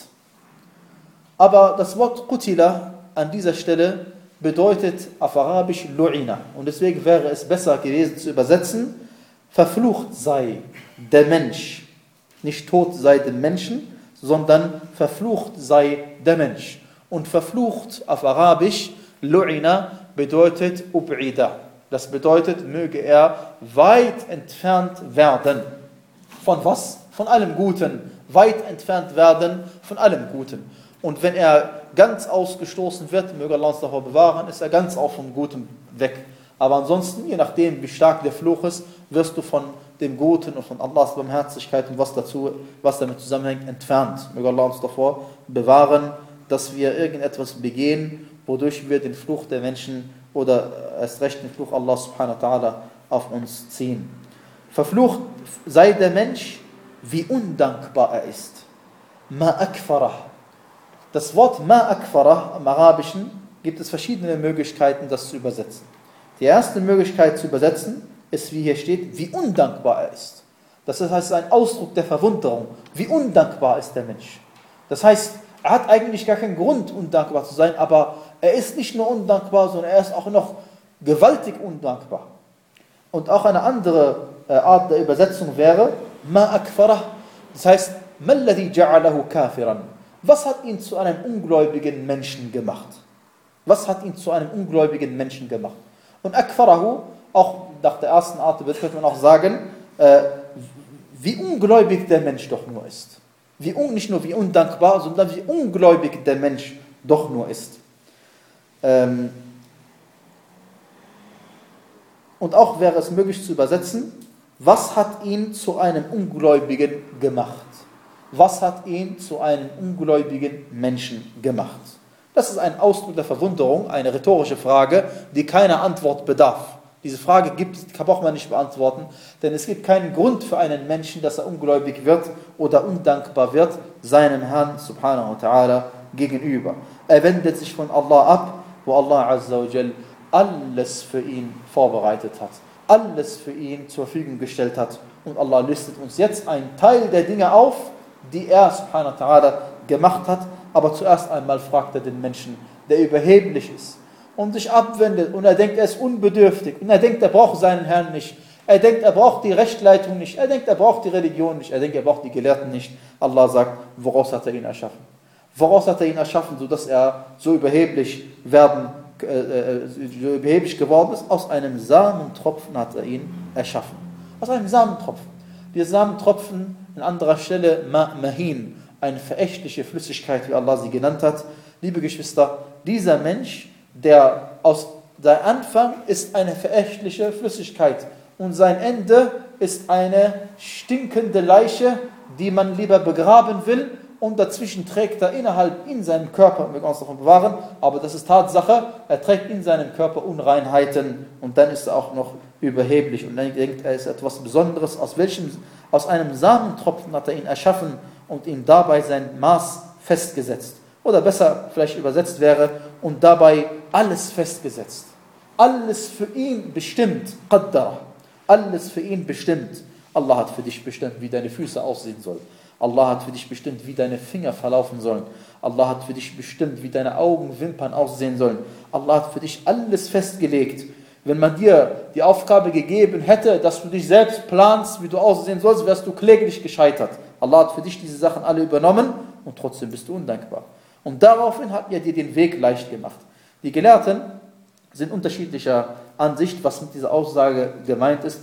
Aber das Wort Qutila an dieser Stelle bedeutet auf Arabisch Lu'ina. Und deswegen wäre es besser gewesen zu übersetzen, verflucht sei der Mensch. Nicht tot sei dem Menschen, sondern verflucht sei der Mensch. Und verflucht auf Arabisch, Lu'ina, bedeutet Ub'ida. Das bedeutet, möge er weit entfernt werden. Von was? Von allem Guten. Weit entfernt werden von allem Guten. Und wenn er ganz ausgestoßen wird, möge Allah uns davor bewahren, ist er ganz auch vom Guten weg. Aber ansonsten, je nachdem, wie stark der Fluch ist, wirst du von dem Guten und von Allahs Barmherzigkeit und was dazu, was damit zusammenhängt, entfernt. Möge Allah uns davor bewahren, dass wir irgendetwas begehen, wodurch wir den Fluch der Menschen oder erst recht den Fluch Allah subhanahu wa ta'ala auf uns ziehen. Verflucht sei der Mensch, wie undankbar er ist. Ma akfarah. Das Wort ma akfarah im Arabischen gibt es verschiedene Möglichkeiten, das zu übersetzen. Die erste Möglichkeit zu übersetzen ist, wie hier steht, wie undankbar er ist. Das heißt, es ist ein Ausdruck der Verwunderung. Wie undankbar ist der Mensch. Das heißt, er hat eigentlich gar keinen Grund, undankbar zu sein, aber er ist nicht nur undankbar, sondern er ist auch noch gewaltig undankbar. Und auch eine andere Art der Übersetzung wäre, ma akfarah. Das heißt, ma alladhi ja'alahu kafiran. Was hat ihn zu einem ungläubigen Menschen gemacht? Was hat ihn zu einem ungläubigen Menschen gemacht? Und akfarahu, auch nach der ersten Art könnte man auch sagen, äh, wie ungläubig der Mensch doch nur ist. Wie un, nicht nur wie undankbar, sondern wie ungläubig der Mensch doch nur ist. Ähm, und auch wäre es möglich zu übersetzen, was hat ihn zu einem Ungläubigen gemacht? Was hat ihn zu einem ungläubigen Menschen gemacht? Das ist ein Ausdruck der Verwunderung, eine rhetorische Frage, die keiner Antwort bedarf. Diese Frage gibt, braucht man nicht beantworten, denn es gibt keinen Grund für einen Menschen, dass er ungläubig wird oder undankbar wird, seinem Herrn subhanahu wa ta'ala gegenüber. Er wendet sich von Allah ab, wo Allah azza wa jal alles für ihn vorbereitet hat, alles für ihn zur Verfügung gestellt hat. Und Allah listet uns jetzt einen Teil der Dinge auf, die er subhanahu wa ta'ala gemacht hat, aber zuerst einmal fragt er den Menschen, der überheblich ist und sich abwendet und er denkt, er ist unbedürftig und er denkt, er braucht seinen Herrn nicht, er denkt, er braucht die Rechtleitung nicht, er denkt, er braucht die Religion nicht, er denkt, er braucht die Gelehrten nicht. Allah sagt, woraus hat er ihn erschaffen? Woraus hat er ihn erschaffen, sodass er so überheblich werden, äh, so überheblich geworden ist? Aus einem Samentropfen hat er ihn erschaffen. Aus einem Samentropfen. Dieser Samentropfen, an anderer Stelle, Ma Mahin, eine verächtliche Flüssigkeit, wie Allah sie genannt hat. Liebe Geschwister, dieser Mensch, der aus sein Anfang ist eine verächtliche Flüssigkeit und sein Ende ist eine stinkende Leiche, die man lieber begraben will, und dazwischen trägt er innerhalb in seinem Körper, wir können uns davon bewahren, aber das ist Tatsache, er trägt in seinem Körper Unreinheiten und dann ist er auch noch überheblich und dann denkt er, ist etwas Besonderes, aus welchem, aus einem Samentropfen hat er ihn erschaffen und ihm dabei sein Maß festgesetzt. Oder besser vielleicht übersetzt wäre, und dabei alles festgesetzt. Alles für ihn bestimmt. Qaddara. Alles für ihn bestimmt. Allah hat für dich bestimmt, wie deine Füße aussehen sollen. Allah hat für dich bestimmt, wie deine Finger verlaufen sollen. Allah hat für dich bestimmt, wie deine Augenwimpern aussehen sollen. Allah hat für dich alles festgelegt. Wenn man dir die Aufgabe gegeben hätte, dass du dich selbst planst, wie du aussehen sollst, wärst du kläglich gescheitert. Allah hat für dich diese Sachen alle übernommen und trotzdem bist du undankbar. Und daraufhin hat er dir den Weg leicht gemacht. Die Gelehrten sind unterschiedlicher Ansicht, was mit dieser Aussage gemeint ist.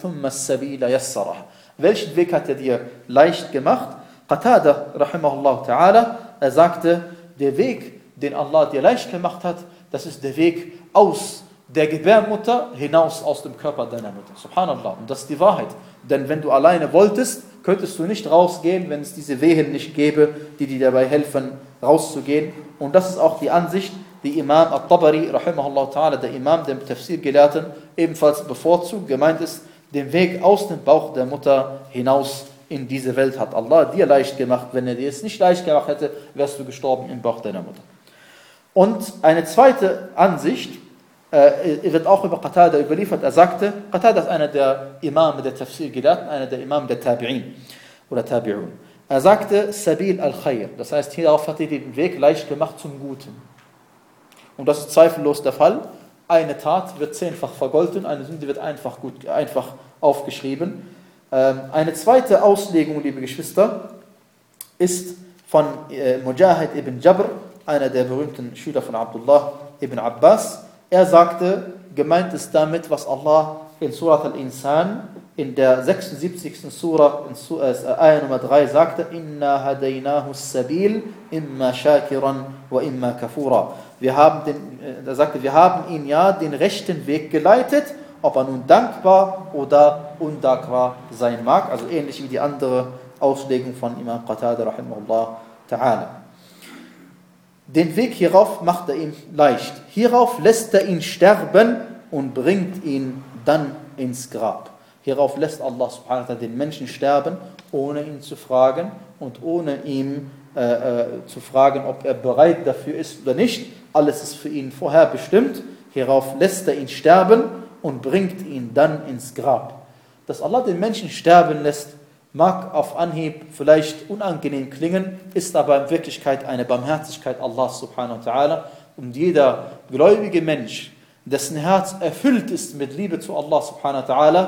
Welchen Weg hat er dir leicht gemacht? Qatada, rahimahullah ta'ala, er sagte, der Weg, den Allah dir leicht gemacht hat, das ist der Weg aus der Gebärmutter hinaus aus dem Körper deiner Mutter. Subhanallah. Und das ist die Wahrheit. Denn wenn du alleine wolltest, könntest du nicht rausgehen, wenn es diese Wehen nicht gäbe, die dir dabei helfen, rauszugehen. Und das ist auch die Ansicht, die Imam al-Tabari, rahimahullah ta'ala, der Imam, der Tafsir-Gelehrten, ebenfalls bevorzugt. Gemeint ist, den Weg aus dem Bauch der Mutter hinaus in diese Welt hat Allah dir leicht gemacht. Wenn er dir es nicht leicht gemacht hätte, wärst du gestorben im Bauch deiner Mutter. Und eine zweite Ansicht, äh, wird auch über Qatada überliefert. Er sagte, Qatada ist einer der Imame der Tafsir-Gelehrten, einer der Imame der Tabi'in oder Tabi'un. Er sagte, Sabil al-Khair. Das heißt, hierauf hat er den Weg leicht gemacht zum Guten. Und das ist zweifellos der Fall. Eine Tat wird zehnfach vergolten, eine Sünde wird einfach, gut, einfach aufgeschrieben. Ähm, eine zweite Auslegung, liebe Geschwister, ist von äh, Mujahid ibn Jabr, einer der berühmten Schüler von Abdullah ibn Abbas. Er sagte, gemeint ist damit, was Allah in Surat al-Insan in der sechsundsiebzigsten Surah, in äh, Ayah Nummer drei sagte, Inna hadaynahu as-sabil imma shakiran wa imma kafura. Wir haben den, er sagte, wir haben ihn ja den rechten Weg geleitet, ob er nun dankbar oder undankbar sein mag. Also ähnlich wie die andere Auslegung von Imam Qatada rahimahullah ta'ala. Den Weg hierauf macht er ihm leicht. Hierauf lässt er ihn sterben und bringt ihn dann ins Grab. Hierauf lässt Allah subhanahu wa ta'ala den Menschen sterben, ohne ihn zu fragen und ohne ihm äh, äh, zu fragen, ob er bereit dafür ist oder nicht. Alles ist für ihn vorher bestimmt. Hierauf lässt er ihn sterben und bringt ihn dann ins Grab. Dass Allah den Menschen sterben lässt, mag auf Anhieb vielleicht unangenehm klingen, ist aber in Wirklichkeit eine Barmherzigkeit Allahs subhanahu wa ta'ala. Und jeder gläubige Mensch, dessen Herz erfüllt ist mit Liebe zu Allah subhanahu wa ta'ala,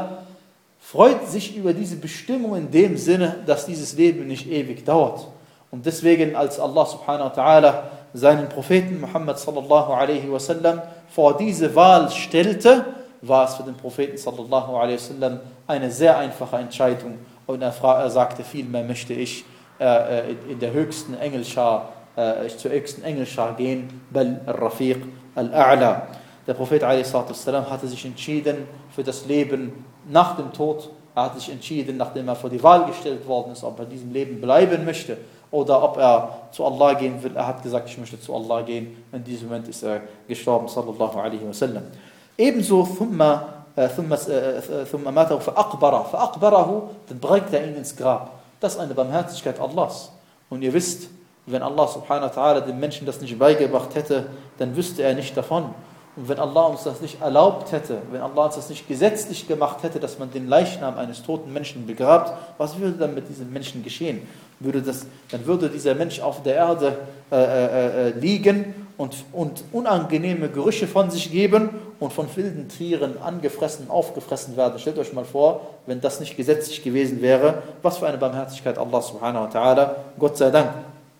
freut sich über diese Bestimmung in dem Sinne, dass dieses Leben nicht ewig dauert. Und deswegen, als Allah subhanahu wa ta'ala seinen Propheten Muhammad sallallahu alaihi wasallam vor diese Wahl stellte, war es für den Propheten sallallahu alaihi wasallam eine sehr einfache Entscheidung. Und er, er sagte, vielmehr möchte ich äh, in der höchsten Engelschar, äh, zur höchsten Engelschar gehen, bal al-Rafiq al-A'la. Der Prophet alaihi wasallam hatte sich entschieden für das Leben nach dem Tod. Er hat sich entschieden, nachdem er vor die Wahl gestellt worden ist, ob er in diesem Leben bleiben möchte oder ob er zu Allah gehen will. Er hat gesagt, ich möchte zu Allah gehen. In diesem Moment ist er gestorben, sallallahu alaihi wasallam. Ebenso, thumma, thumma, thumma matahu fa'aqbara, fa'aqbarahu, dann bringt er ihn ins Grab. Das ist eine Barmherzigkeit Allahs. Und ihr wisst, wenn Allah subhanahu wa ta'ala dem Menschen das nicht beigebracht hätte, dann wüsste er nicht davon. Und wenn Allah uns das nicht erlaubt hätte, wenn Allah uns das nicht gesetzlich gemacht hätte, dass man den Leichnam eines toten Menschen begrabt, was würde dann mit diesem Menschen geschehen? Würde das, dann würde dieser Mensch auf der Erde äh, äh, äh, liegen und, und unangenehme Gerüche von sich geben und von wilden Tieren angefressen, aufgefressen werden. Stellt euch mal vor, wenn das nicht gesetzlich gewesen wäre, was für eine Barmherzigkeit Allah subhanahu wa ta'ala, Gott sei Dank.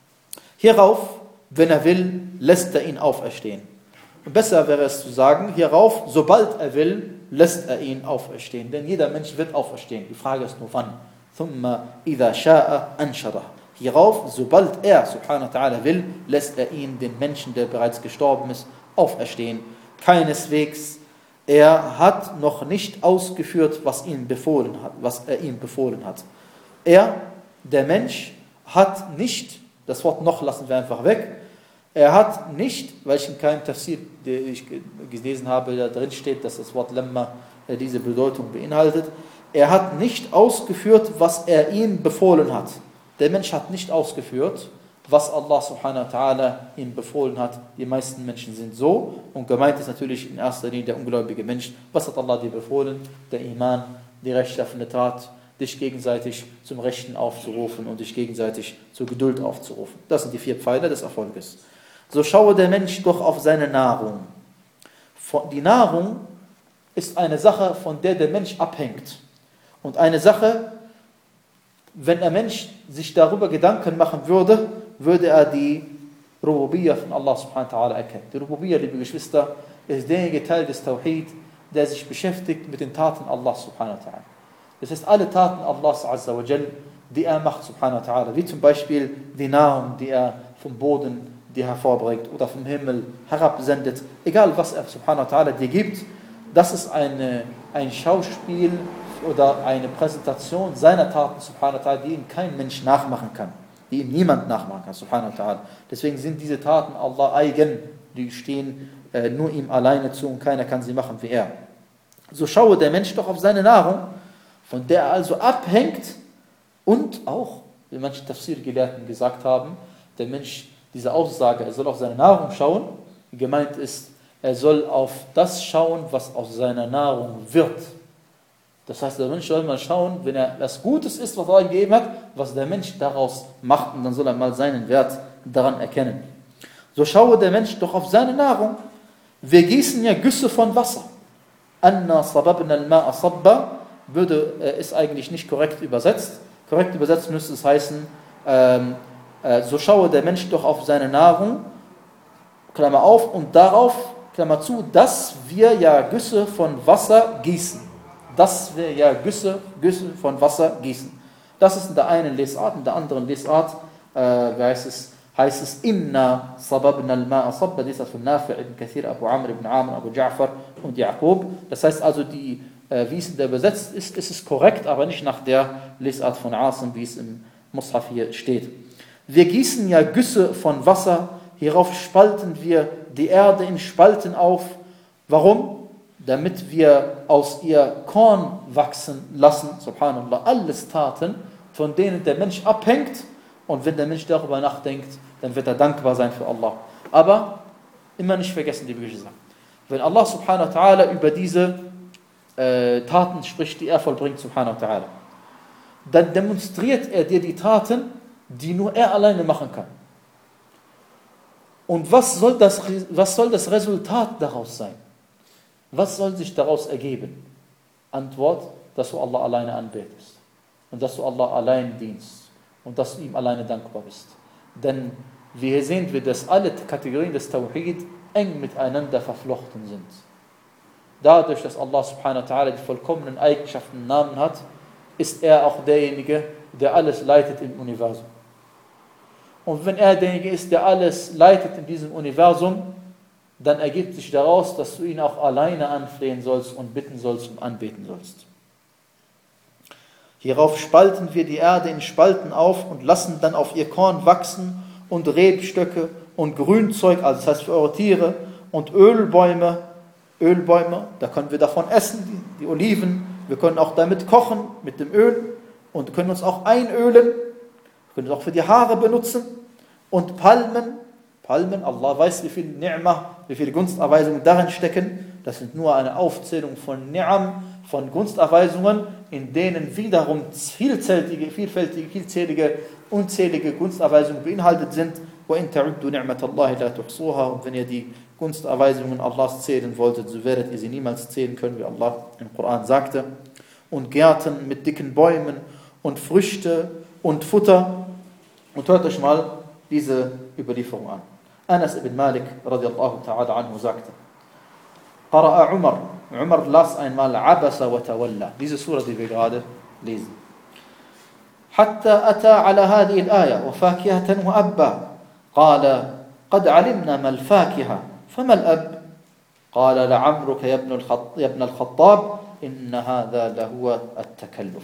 Hierauf, wenn er will, lässt er ihn auferstehen. Besser wäre es zu sagen, hierauf, sobald er will, lässt er ihn auferstehen. Denn jeder Mensch wird auferstehen. Die Frage ist nur wann. ثُمَّ إِذَا شَاءَ أَنْشَرَهُ. Hierauf, sobald er, subhanahu wa ta'ala, will, lässt er ihn, den Menschen, der bereits gestorben ist, auferstehen. Keineswegs, er hat noch nicht ausgeführt, was, ihn befohlen hat, was er ihm befohlen hat. Er, der Mensch, hat nicht, das Wort noch lassen wir einfach weg, er hat nicht, weil ich in keinem Tafsir, den ich gelesen habe, da drin steht, dass das Wort Lemma diese Bedeutung beinhaltet, er hat nicht ausgeführt, was er ihm befohlen hat. Der Mensch hat nicht ausgeführt, was Allah subhanahu wa ta'ala ihm befohlen hat. Die meisten Menschen sind so, und gemeint ist natürlich in erster Linie der ungläubige Mensch. Was hat Allah dir befohlen? Der Iman, die rechtschaffene Tat, dich gegenseitig zum Rechten aufzurufen und dich gegenseitig zur Geduld aufzurufen. Das sind die vier Pfeiler des Erfolges. So schaue der Mensch doch auf seine Nahrung. Die Nahrung ist eine Sache, von der der Mensch abhängt. Und eine Sache, wenn der Mensch sich darüber Gedanken machen würde, würde er die Rububiyyah von Allah subhanahu wa ta'ala erkennen. Die Rububiyyah, liebe Geschwister, ist derjenige Teil des Tawhid, der sich beschäftigt mit den Taten Allah subhanahu wa ta'ala. Das heißt, alle Taten Allahs azza wa jal, die er macht subhanahu wa ta'ala, wie zum Beispiel die Nahrung, die er vom Boden dir hervorbringt oder vom Himmel herabsendet, egal was er subhanahu wa ta'ala dir gibt, das ist eine, ein Schauspiel oder eine Präsentation seiner Taten subhanahu wa ta'ala, die ihn kein Mensch nachmachen kann, die ihn niemand nachmachen kann subhanahu wa ta'ala. Deswegen sind diese Taten Allah eigen, die stehen äh, nur ihm alleine zu und keiner kann sie machen wie er. So schaue der Mensch doch auf seine Nahrung, von der er also abhängt und auch, wie manche Tafsir-Gelehrten gesagt haben, der Mensch, diese Aussage, er soll auf seine Nahrung schauen, gemeint ist, er soll auf das schauen, was aus seiner Nahrung wird. Das heißt, der Mensch soll mal schauen, wenn er was Gutes ist, was er gegeben hat, was der Mensch daraus macht, und dann soll er mal seinen Wert daran erkennen. So schaue der Mensch doch auf seine Nahrung. Wir gießen ja Güsse von Wasser. Anna sababna al-ma'a sabba würde, äh, ist eigentlich nicht korrekt übersetzt. Korrekt übersetzt müsste es heißen, ähm, äh, so schaue der Mensch doch auf seine Nahrung, Klammer auf, und darauf, Klammer zu, dass wir ja Güsse von Wasser gießen. Dass wir ja Güsse, Güsse von Wasser gießen. Das ist in der einen Lesart, in der anderen Lesart, äh, wie heißt es, heißt es, Inna sababna al-ma'a sabba, das ist von Nafi' ibn Kathir, Abu Amr ibn Amr, Abu Ja'far und Yaqub. Das heißt also, die, äh, wie es in der übersetzt ist, ist es korrekt, aber nicht nach der Lesart von Asim, wie es im Mushaf hier steht. Wir gießen ja Güsse von Wasser, hierauf spalten wir die Erde in Spalten auf. Warum? Damit wir aus ihr Korn wachsen lassen, subhanallah, alles Taten, von denen der Mensch abhängt, und wenn der Mensch darüber nachdenkt, dann wird er dankbar sein für Allah. Aber immer nicht vergessen, liebe Geschwister, wenn Allah subhanahu wa ta'ala über diese äh, Taten spricht, die er vollbringt, subhanahu wa ta'ala, dann demonstriert er dir die Taten, die nur er alleine machen kann. Und was soll das, was soll das Resultat daraus sein? Was soll sich daraus ergeben? Antwort, dass du Allah alleine anbetest und dass du Allah allein dienst und dass du ihm alleine dankbar bist. Denn wie hier sehen wir, dass alle Kategorien des Tawhid eng miteinander verflochten sind. Dadurch, dass Allah subhanahu wa ta'ala die vollkommenen Eigenschaften und Namen hat, ist er auch derjenige, der alles leitet im Universum. Und wenn er derjenige ist, der alles leitet in diesem Universum, dann ergibt sich daraus, dass du ihn auch alleine anflehen sollst und bitten sollst und anbeten sollst. Hierauf spalten wir die Erde in Spalten auf und lassen dann auf ihr Korn wachsen und Rebstöcke und Grünzeug, also das heißt für eure Tiere, und Ölbäume, Ölbäume, da können wir davon essen, die, die Oliven, wir können auch damit kochen, mit dem Öl, und können uns auch einölen, können es auch für die Haare benutzen, und Palmen, Palmen, Allah weiß, wie viel Ni'mah, wie viele Gunsterweisungen darin stecken. Das sind nur eine Aufzählung von Ni'am, von Gunsterweisungen, in denen wiederum vielfältige, vielfältige, vielzählige, unzählige Gunsterweisungen beinhaltet sind. وَإِن تَعُدُّوا نِعْمَةَ اللَّهِ لَا تُحْصُوهَا. Und wenn ihr die Gunsterweisungen Allahs zählen wolltet, so werdet ihr sie niemals zählen können, wie Allah im Koran sagte. Und Gärten mit dicken Bäumen und Früchte und Futter. Und hört euch mal diese Überlieferung an. Anas ibn Malik radiallahu ta'ala anhu sagte, Qara'a Umar, Umar las einmal Abasa wa Tawalla, diese Surah, die wir gerade lesen. Hatta ata ala hadhihi al-aya wa fakihatan wa abba. Qala, qad alimna ma al-fakiha, fama al-ab? Qala, la'amruka ya ibn al-Khattab, inna hadha lahuwa at-takalluf.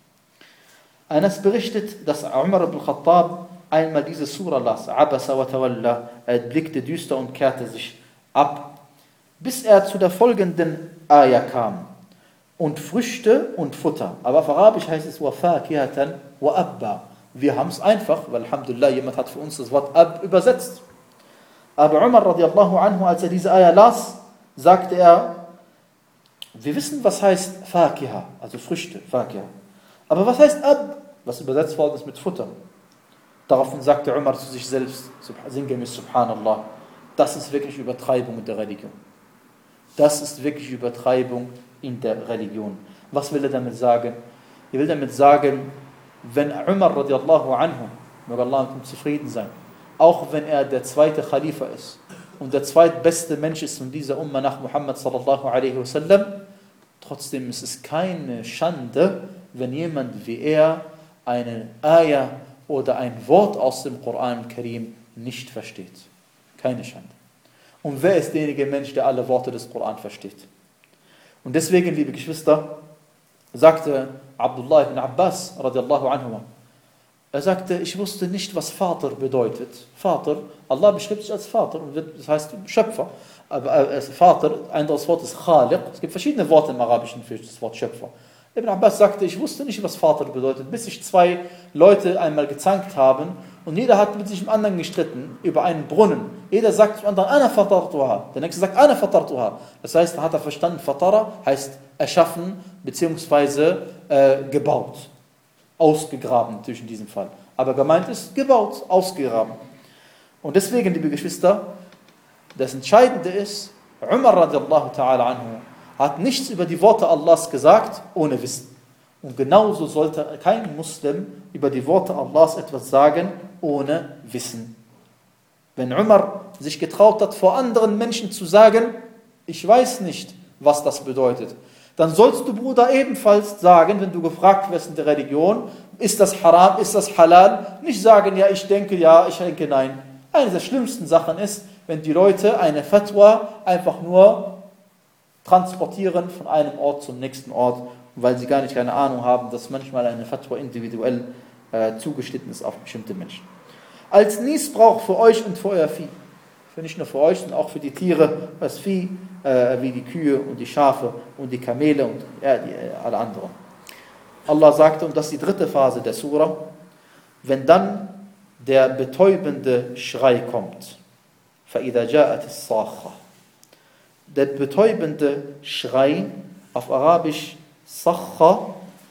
Anas berichtet, dass Umar ibn al-Khattab einmal diese Surah las, Abasa wa Tawalla, er blickte düster und kehrte sich ab, bis er zu der folgenden Ayah kam. Und Früchte und Futter. Aber auf Arabisch heißt es wa fakihatan wa abba. Wir haben es einfach, weil Alhamdulillah, jemand hat für uns das Wort ab übersetzt. Aber Umar radiallahu anhu, als er diese Ayah las, sagte er, wir wissen, was heißt Fakiha, also Früchte, Fakiha. Aber was heißt ab, was übersetzt worden ist mit Futter? Daraufhin sagte Umar zu sich selbst, sinngemäß Subhanallah, das ist wirklich Übertreibung in der Religion. Das ist wirklich Übertreibung in der Religion. Was will er damit sagen? Er will damit sagen, wenn Umar radiallahu anhu, möge Allah mit ihm zufrieden sein, auch wenn er der zweite Khalifa ist und der zweitbeste Mensch ist von dieser Umma nach Muhammad sallallahu alaihi wasallam, trotzdem ist es keine Schande, wenn jemand wie er eine Ayah oder ein Wort aus dem Koran Karim nicht versteht. Keine Schande. Und wer ist derjenige Mensch, der alle Worte des Koran versteht? Und deswegen, liebe Geschwister, sagte Abdullah ibn Abbas, radiallahu anhu, er sagte, ich wusste nicht, was Vater bedeutet. Vater, Allah beschreibt sich als Vater, und das heißt Schöpfer. Aber äh, Vater, ein anderes Wort ist Khaliq. Es gibt verschiedene Worte im Arabischen für das Wort Schöpfer. Ibn Abbas sagte, ich wusste nicht, was Vater bedeutet, bis sich zwei Leute einmal gezankt haben und jeder hat mit sich dem anderen gestritten über einen Brunnen. Jeder sagt zum anderen, Ana fatartuha. Der nächste sagt, Ana fatartuha. Das heißt, da hat er verstanden, Fatara heißt erschaffen bzw. Äh, gebaut. Ausgegraben, natürlich in diesem Fall. Aber gemeint ist gebaut, ausgegraben. Und deswegen, liebe Geschwister, das Entscheidende ist, Umar radiallahu ta'ala anhu hat nichts über die Worte Allahs gesagt, ohne Wissen. Und genauso sollte kein Muslim über die Worte Allahs etwas sagen, ohne Wissen. Wenn Umar sich getraut hat, vor anderen Menschen zu sagen, ich weiß nicht, was das bedeutet, dann sollst du, Bruder, ebenfalls sagen, wenn du gefragt wirst in der Religion, ist das haram, ist das halal, nicht sagen, ja, ich denke ja, ich denke nein. Eine der schlimmsten Sachen ist, wenn die Leute eine Fatwa einfach nur transportieren von einem Ort zum nächsten Ort, weil sie gar nicht keine Ahnung haben, dass manchmal eine Fatwa individuell äh, zugeschnitten ist auf bestimmte Menschen. Als Nießbrauch für euch und für euer Vieh. Für nicht nur für euch, sondern auch für die Tiere, das Vieh, äh, wie die Kühe und die Schafe und die Kamele und ja, die, äh, alle anderen. Allah sagte, und das ist die dritte Phase der Surah, wenn dann der betäubende Schrei kommt. فَإِذَا جَاءَتِ الصَّاخَّةُ. Der betäubende Schrei, auf Arabisch Sakha,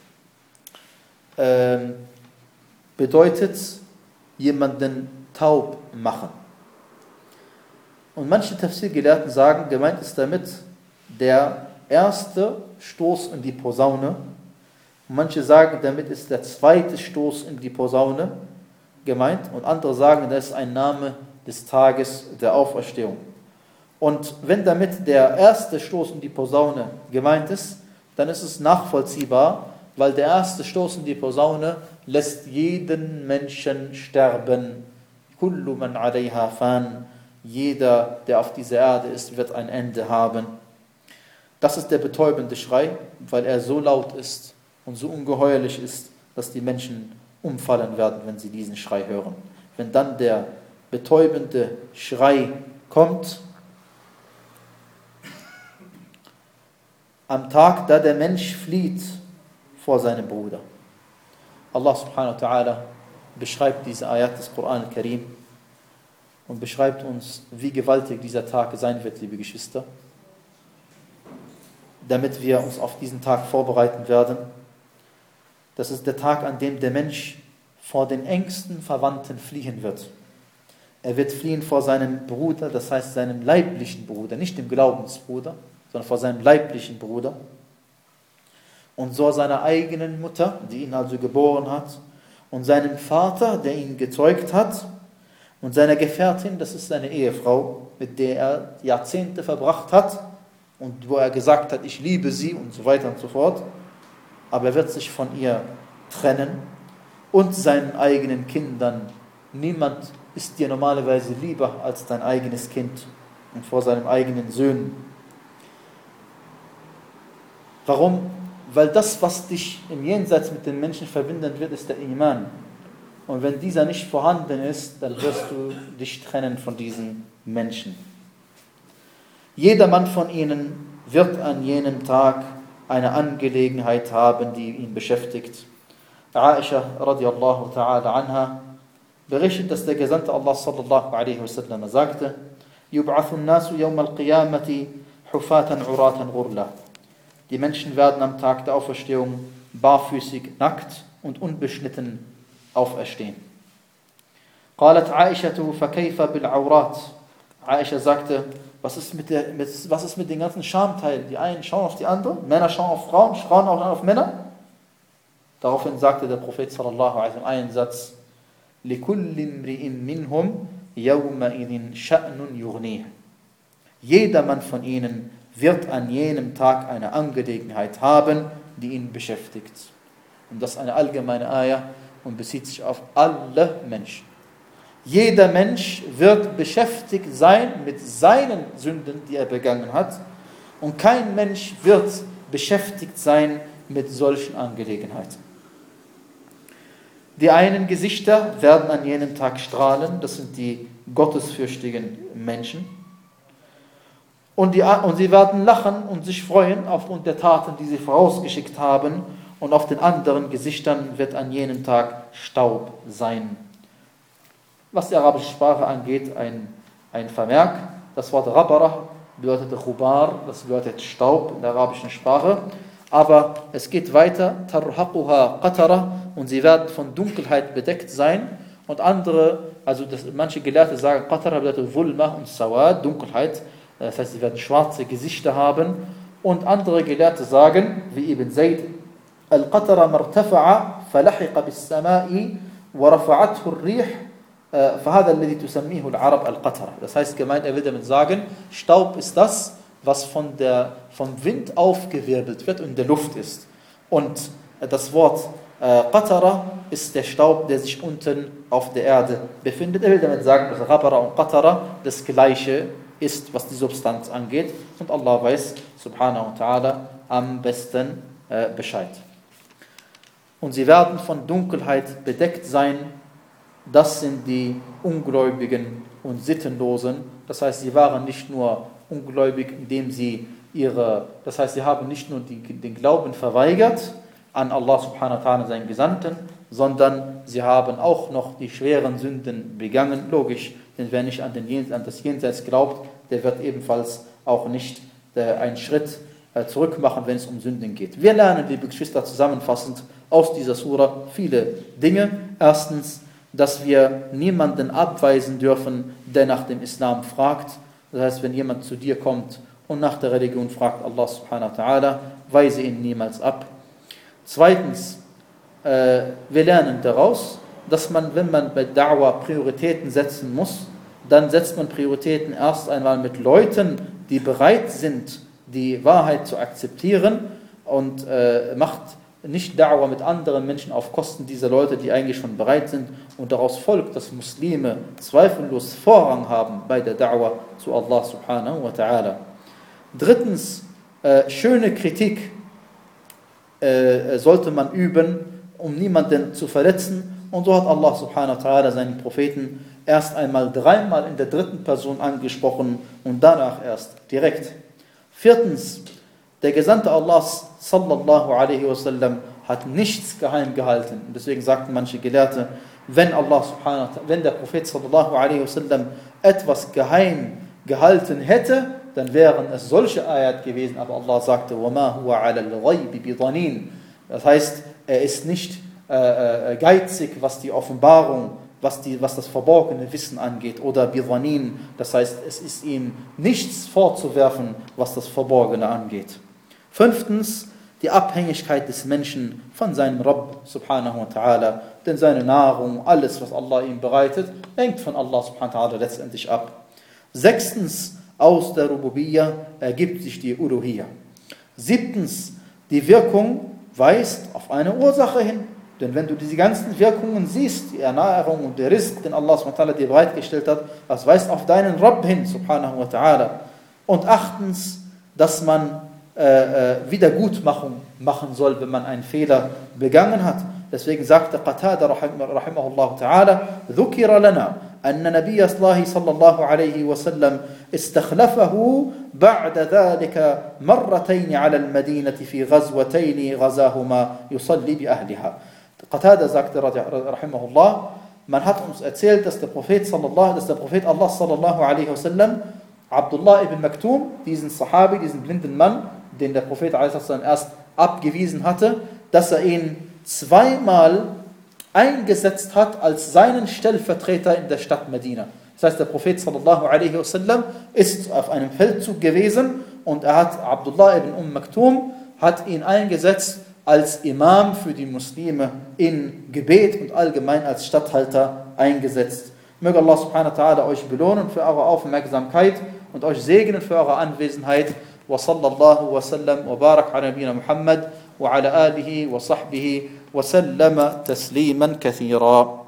äh, bedeutet jemanden taub machen. Und manche Tafsir-Gelehrten sagen, gemeint ist damit der erste Stoß in die Posaune. Und manche sagen, damit ist der zweite Stoß in die Posaune gemeint. Und andere sagen, das ist ein Name des Tages der Auferstehung. Und wenn damit der erste Stoß in die Posaune gemeint ist, dann ist es nachvollziehbar, weil der erste Stoß in die Posaune lässt jeden Menschen sterben. Kullu man alayha fan. Jeder, der auf dieser Erde ist, wird ein Ende haben. Das ist der betäubende Schrei, weil er so laut ist und so ungeheuerlich ist, dass die Menschen umfallen werden, wenn sie diesen Schrei hören. Wenn dann der betäubende Schrei kommt, am Tag, da der Mensch flieht vor seinem Bruder. Allah subhanahu wa ta'ala beschreibt diese Ayat des Koran al-Karim und beschreibt uns, wie gewaltig dieser Tag sein wird, liebe Geschwister, damit wir uns auf diesen Tag vorbereiten werden. Das ist der Tag, an dem der Mensch vor den engsten Verwandten fliehen wird. Er wird fliehen vor seinem Bruder, das heißt seinem leiblichen Bruder, nicht dem Glaubensbruder, sondern vor seinem leiblichen Bruder. Und so seiner eigenen Mutter, die ihn also geboren hat, und seinem Vater, der ihn gezeugt hat, und seiner Gefährtin, das ist seine Ehefrau, mit der er Jahrzehnte verbracht hat und wo er gesagt hat, ich liebe sie und so weiter und so fort. Aber er wird sich von ihr trennen und seinen eigenen Kindern. Niemand ist dir normalerweise lieber als dein eigenes Kind und vor seinem eigenen Sohn. Warum? Weil das, was dich im Jenseits mit den Menschen verbinden wird, ist der Iman. Und wenn dieser nicht vorhanden ist, dann wirst du dich trennen von diesen Menschen. Jedermann von ihnen wird an jenem Tag eine Angelegenheit haben, die ihn beschäftigt. Aisha radiallahu ta'ala anha berichtet, dass der Gesandte Allah sallallahu alaihi wasallam sagte, يُبْعَثُ النَّاسُ يَوْمَ الْقِيَامَةِ حُفَاةً عُرَاةً غُرْلًا. Die Menschen werden am Tag der Auferstehung barfüßig, nackt und unbeschnitten auferstehen. قالت عائشة فكيف بالعورات. Aisha sagte, was ist mit der, mit, was ist mit den ganzen Schamteilen? Die einen schauen auf die anderen, Männer schauen auf Frauen, Frauen auch auf Männer. Daraufhin sagte der Prophet sallallahu alaihi wasallam einen Satz: لِكُلِّ امْرِئٍ مِّنْهُمْ يَوْمَئِذٍ شَأْنٌ يُغْنِيهِ. Jedermann von ihnen wird an jenem Tag eine Angelegenheit haben, die ihn beschäftigt. Und das ist eine allgemeine Ayah und bezieht sich auf alle Menschen. Jeder Mensch wird beschäftigt sein mit seinen Sünden, die er begangen hat, und kein Mensch wird beschäftigt sein mit solchen Angelegenheiten. Die einen Gesichter werden an jenem Tag strahlen, das sind die gottesfürchtigen Menschen. Und, die, und sie werden lachen und sich freuen aufgrund der Taten, die sie vorausgeschickt haben. Und auf den anderen Gesichtern wird an jenem Tag Staub sein. Was die arabische Sprache angeht, ein, ein Vermerk. Das Wort Rabara bedeutet Ghubar, das bedeutet Staub in der arabischen Sprache. Aber es geht weiter, Tarhaquha qatara, und sie werden von Dunkelheit bedeckt sein. Und andere, also das, manche Gelehrte sagen, Qatara bedeutet Vulma und Sawad, Dunkelheit. Das heißt, sie werden schwarze Gesichter haben. Und andere Gelehrte sagen, wie Ibn Zayd, Al-Qatara martafa'a falahiqa bis-sama'i wa rafa'athu ar-rih fahada alladhi tusammihu al-Arab al-Qatara. Das heißt, gemeint, er will damit sagen, Staub ist das, was von der, vom Wind aufgewirbelt wird und in der Luft ist. Und das Wort äh, Qatara ist der Staub, der sich unten auf der Erde befindet. Er will damit sagen, dass Rabara und Qatara das Gleiche ist, was die Substanz angeht. Und Allah weiß, subhanahu wa ta'ala, am besten äh, Bescheid. Und sie werden von Dunkelheit bedeckt sein. Das sind die Ungläubigen und Sittenlosen. Das heißt, sie waren nicht nur ungläubig, indem sie ihre, das heißt, sie haben nicht nur die, den Glauben verweigert an Allah subhanahu wa ta'ala, seinen Gesandten, sondern sie haben auch noch die schweren Sünden begangen. Logisch, denn wer nicht an, den Jenseits, an das Jenseits glaubt, der wird ebenfalls auch nicht äh, einen Schritt äh, zurück machen, wenn es um Sünden geht. Wir lernen, liebe Geschwister, zusammenfassend aus dieser Sura viele Dinge. Erstens, dass wir niemanden abweisen dürfen, der nach dem Islam fragt. Das heißt, wenn jemand zu dir kommt und nach der Religion fragt, Allah subhanahu wa ta'ala, weise ihn niemals ab. Zweitens, äh, wir lernen daraus, dass man, wenn man bei Da'wah Prioritäten setzen muss, dann setzt man Prioritäten erst einmal mit Leuten, die bereit sind, die Wahrheit zu akzeptieren, und äh, macht nicht Da'wah mit anderen Menschen auf Kosten dieser Leute, die eigentlich schon bereit sind. Und daraus folgt, dass Muslime zweifellos Vorrang haben bei der Da'wah zu Allah subhanahu wa ta'ala. Drittens, äh, schöne Kritik äh, sollte man üben, um niemanden zu verletzen. Und so hat Allah subhanahu wa ta'ala seinen Propheten erst einmal dreimal in der dritten Person angesprochen und danach erst direkt. Viertens, der Gesandte Allahs sallallahu alaihi wasallam hat nichts geheim gehalten. Und deswegen sagten manche Gelehrte, wenn Allah subhanahu wa ta'ala, wenn der Prophet sallallahu alaihi wasallam etwas geheim gehalten hätte, dann wären es solche Ayat gewesen. Aber Allah sagte, وَمَا هُوَ عَلَى الْغَيْبِ بِضَنِينَ. Das heißt, er ist nicht äh, äh, geizig, was die Offenbarung, was, die, was das verborgene Wissen angeht, oder bidanin, das heißt, es ist ihm nichts vorzuwerfen, was das Verborgene angeht. Fünftens, die Abhängigkeit des Menschen von seinem Rabb subhanahu wa ta'ala, denn seine Nahrung, alles, was Allah ihm bereitet, hängt von Allah subhanahu wa ta'ala letztendlich ab. Sechstens, aus der Rububiyyah ergibt sich die Uluhiyyah. Siebtens, die Wirkung weist auf eine Ursache hin. Denn wenn du diese ganzen Wirkungen siehst, die Ernährung und der Rizq, den Allah subhanahu wa ta'ala dir bereitgestellt hat, das weist auf deinen Rabb hin, subhanahu wa ta'ala. Und achtens, dass man äh, Wiedergutmachung machen soll, wenn man einen Fehler begangen hat. Deswegen sagte Qatada rahimahullah ta'ala, ذُكِرَ لَنَا أن نبي الله صلى الله عليه وسلم استخلفه بعد ذلك مرتين على المدينة في غزوتين غزاهما يصلي بأهلها. Qatada sagte rahimahullah, man hat uns erzählt, dass der Prophet sallallahu, dass der Prophet Allah sallallahu alaihi wasallam Abdullah ibn Maktum, diesen Sahabi, diesen blinden Mann, den der Prophet alaihi wasallam erst abgewiesen hatte, dass er ihn zweimal eingesetzt hat als seinen Stellvertreter in der Stadt Medina. Das heißt, der Prophet sallallahu alaihi wasallam ist auf einem Feldzug gewesen und er hat Abdullah ibn Umm Maktum hat ihn eingesetzt als Imam für die Muslime in Gebet und allgemein als Statthalter eingesetzt. Möge Allah subhanahu wa ta'ala euch belohnen für eure Aufmerksamkeit und euch segnen für eure Anwesenheit. Wa sallallahu wa sallam wa barak ala nabiyina Muhammad wa ala alihi wa sahbihi wa sallama tasliman kathira.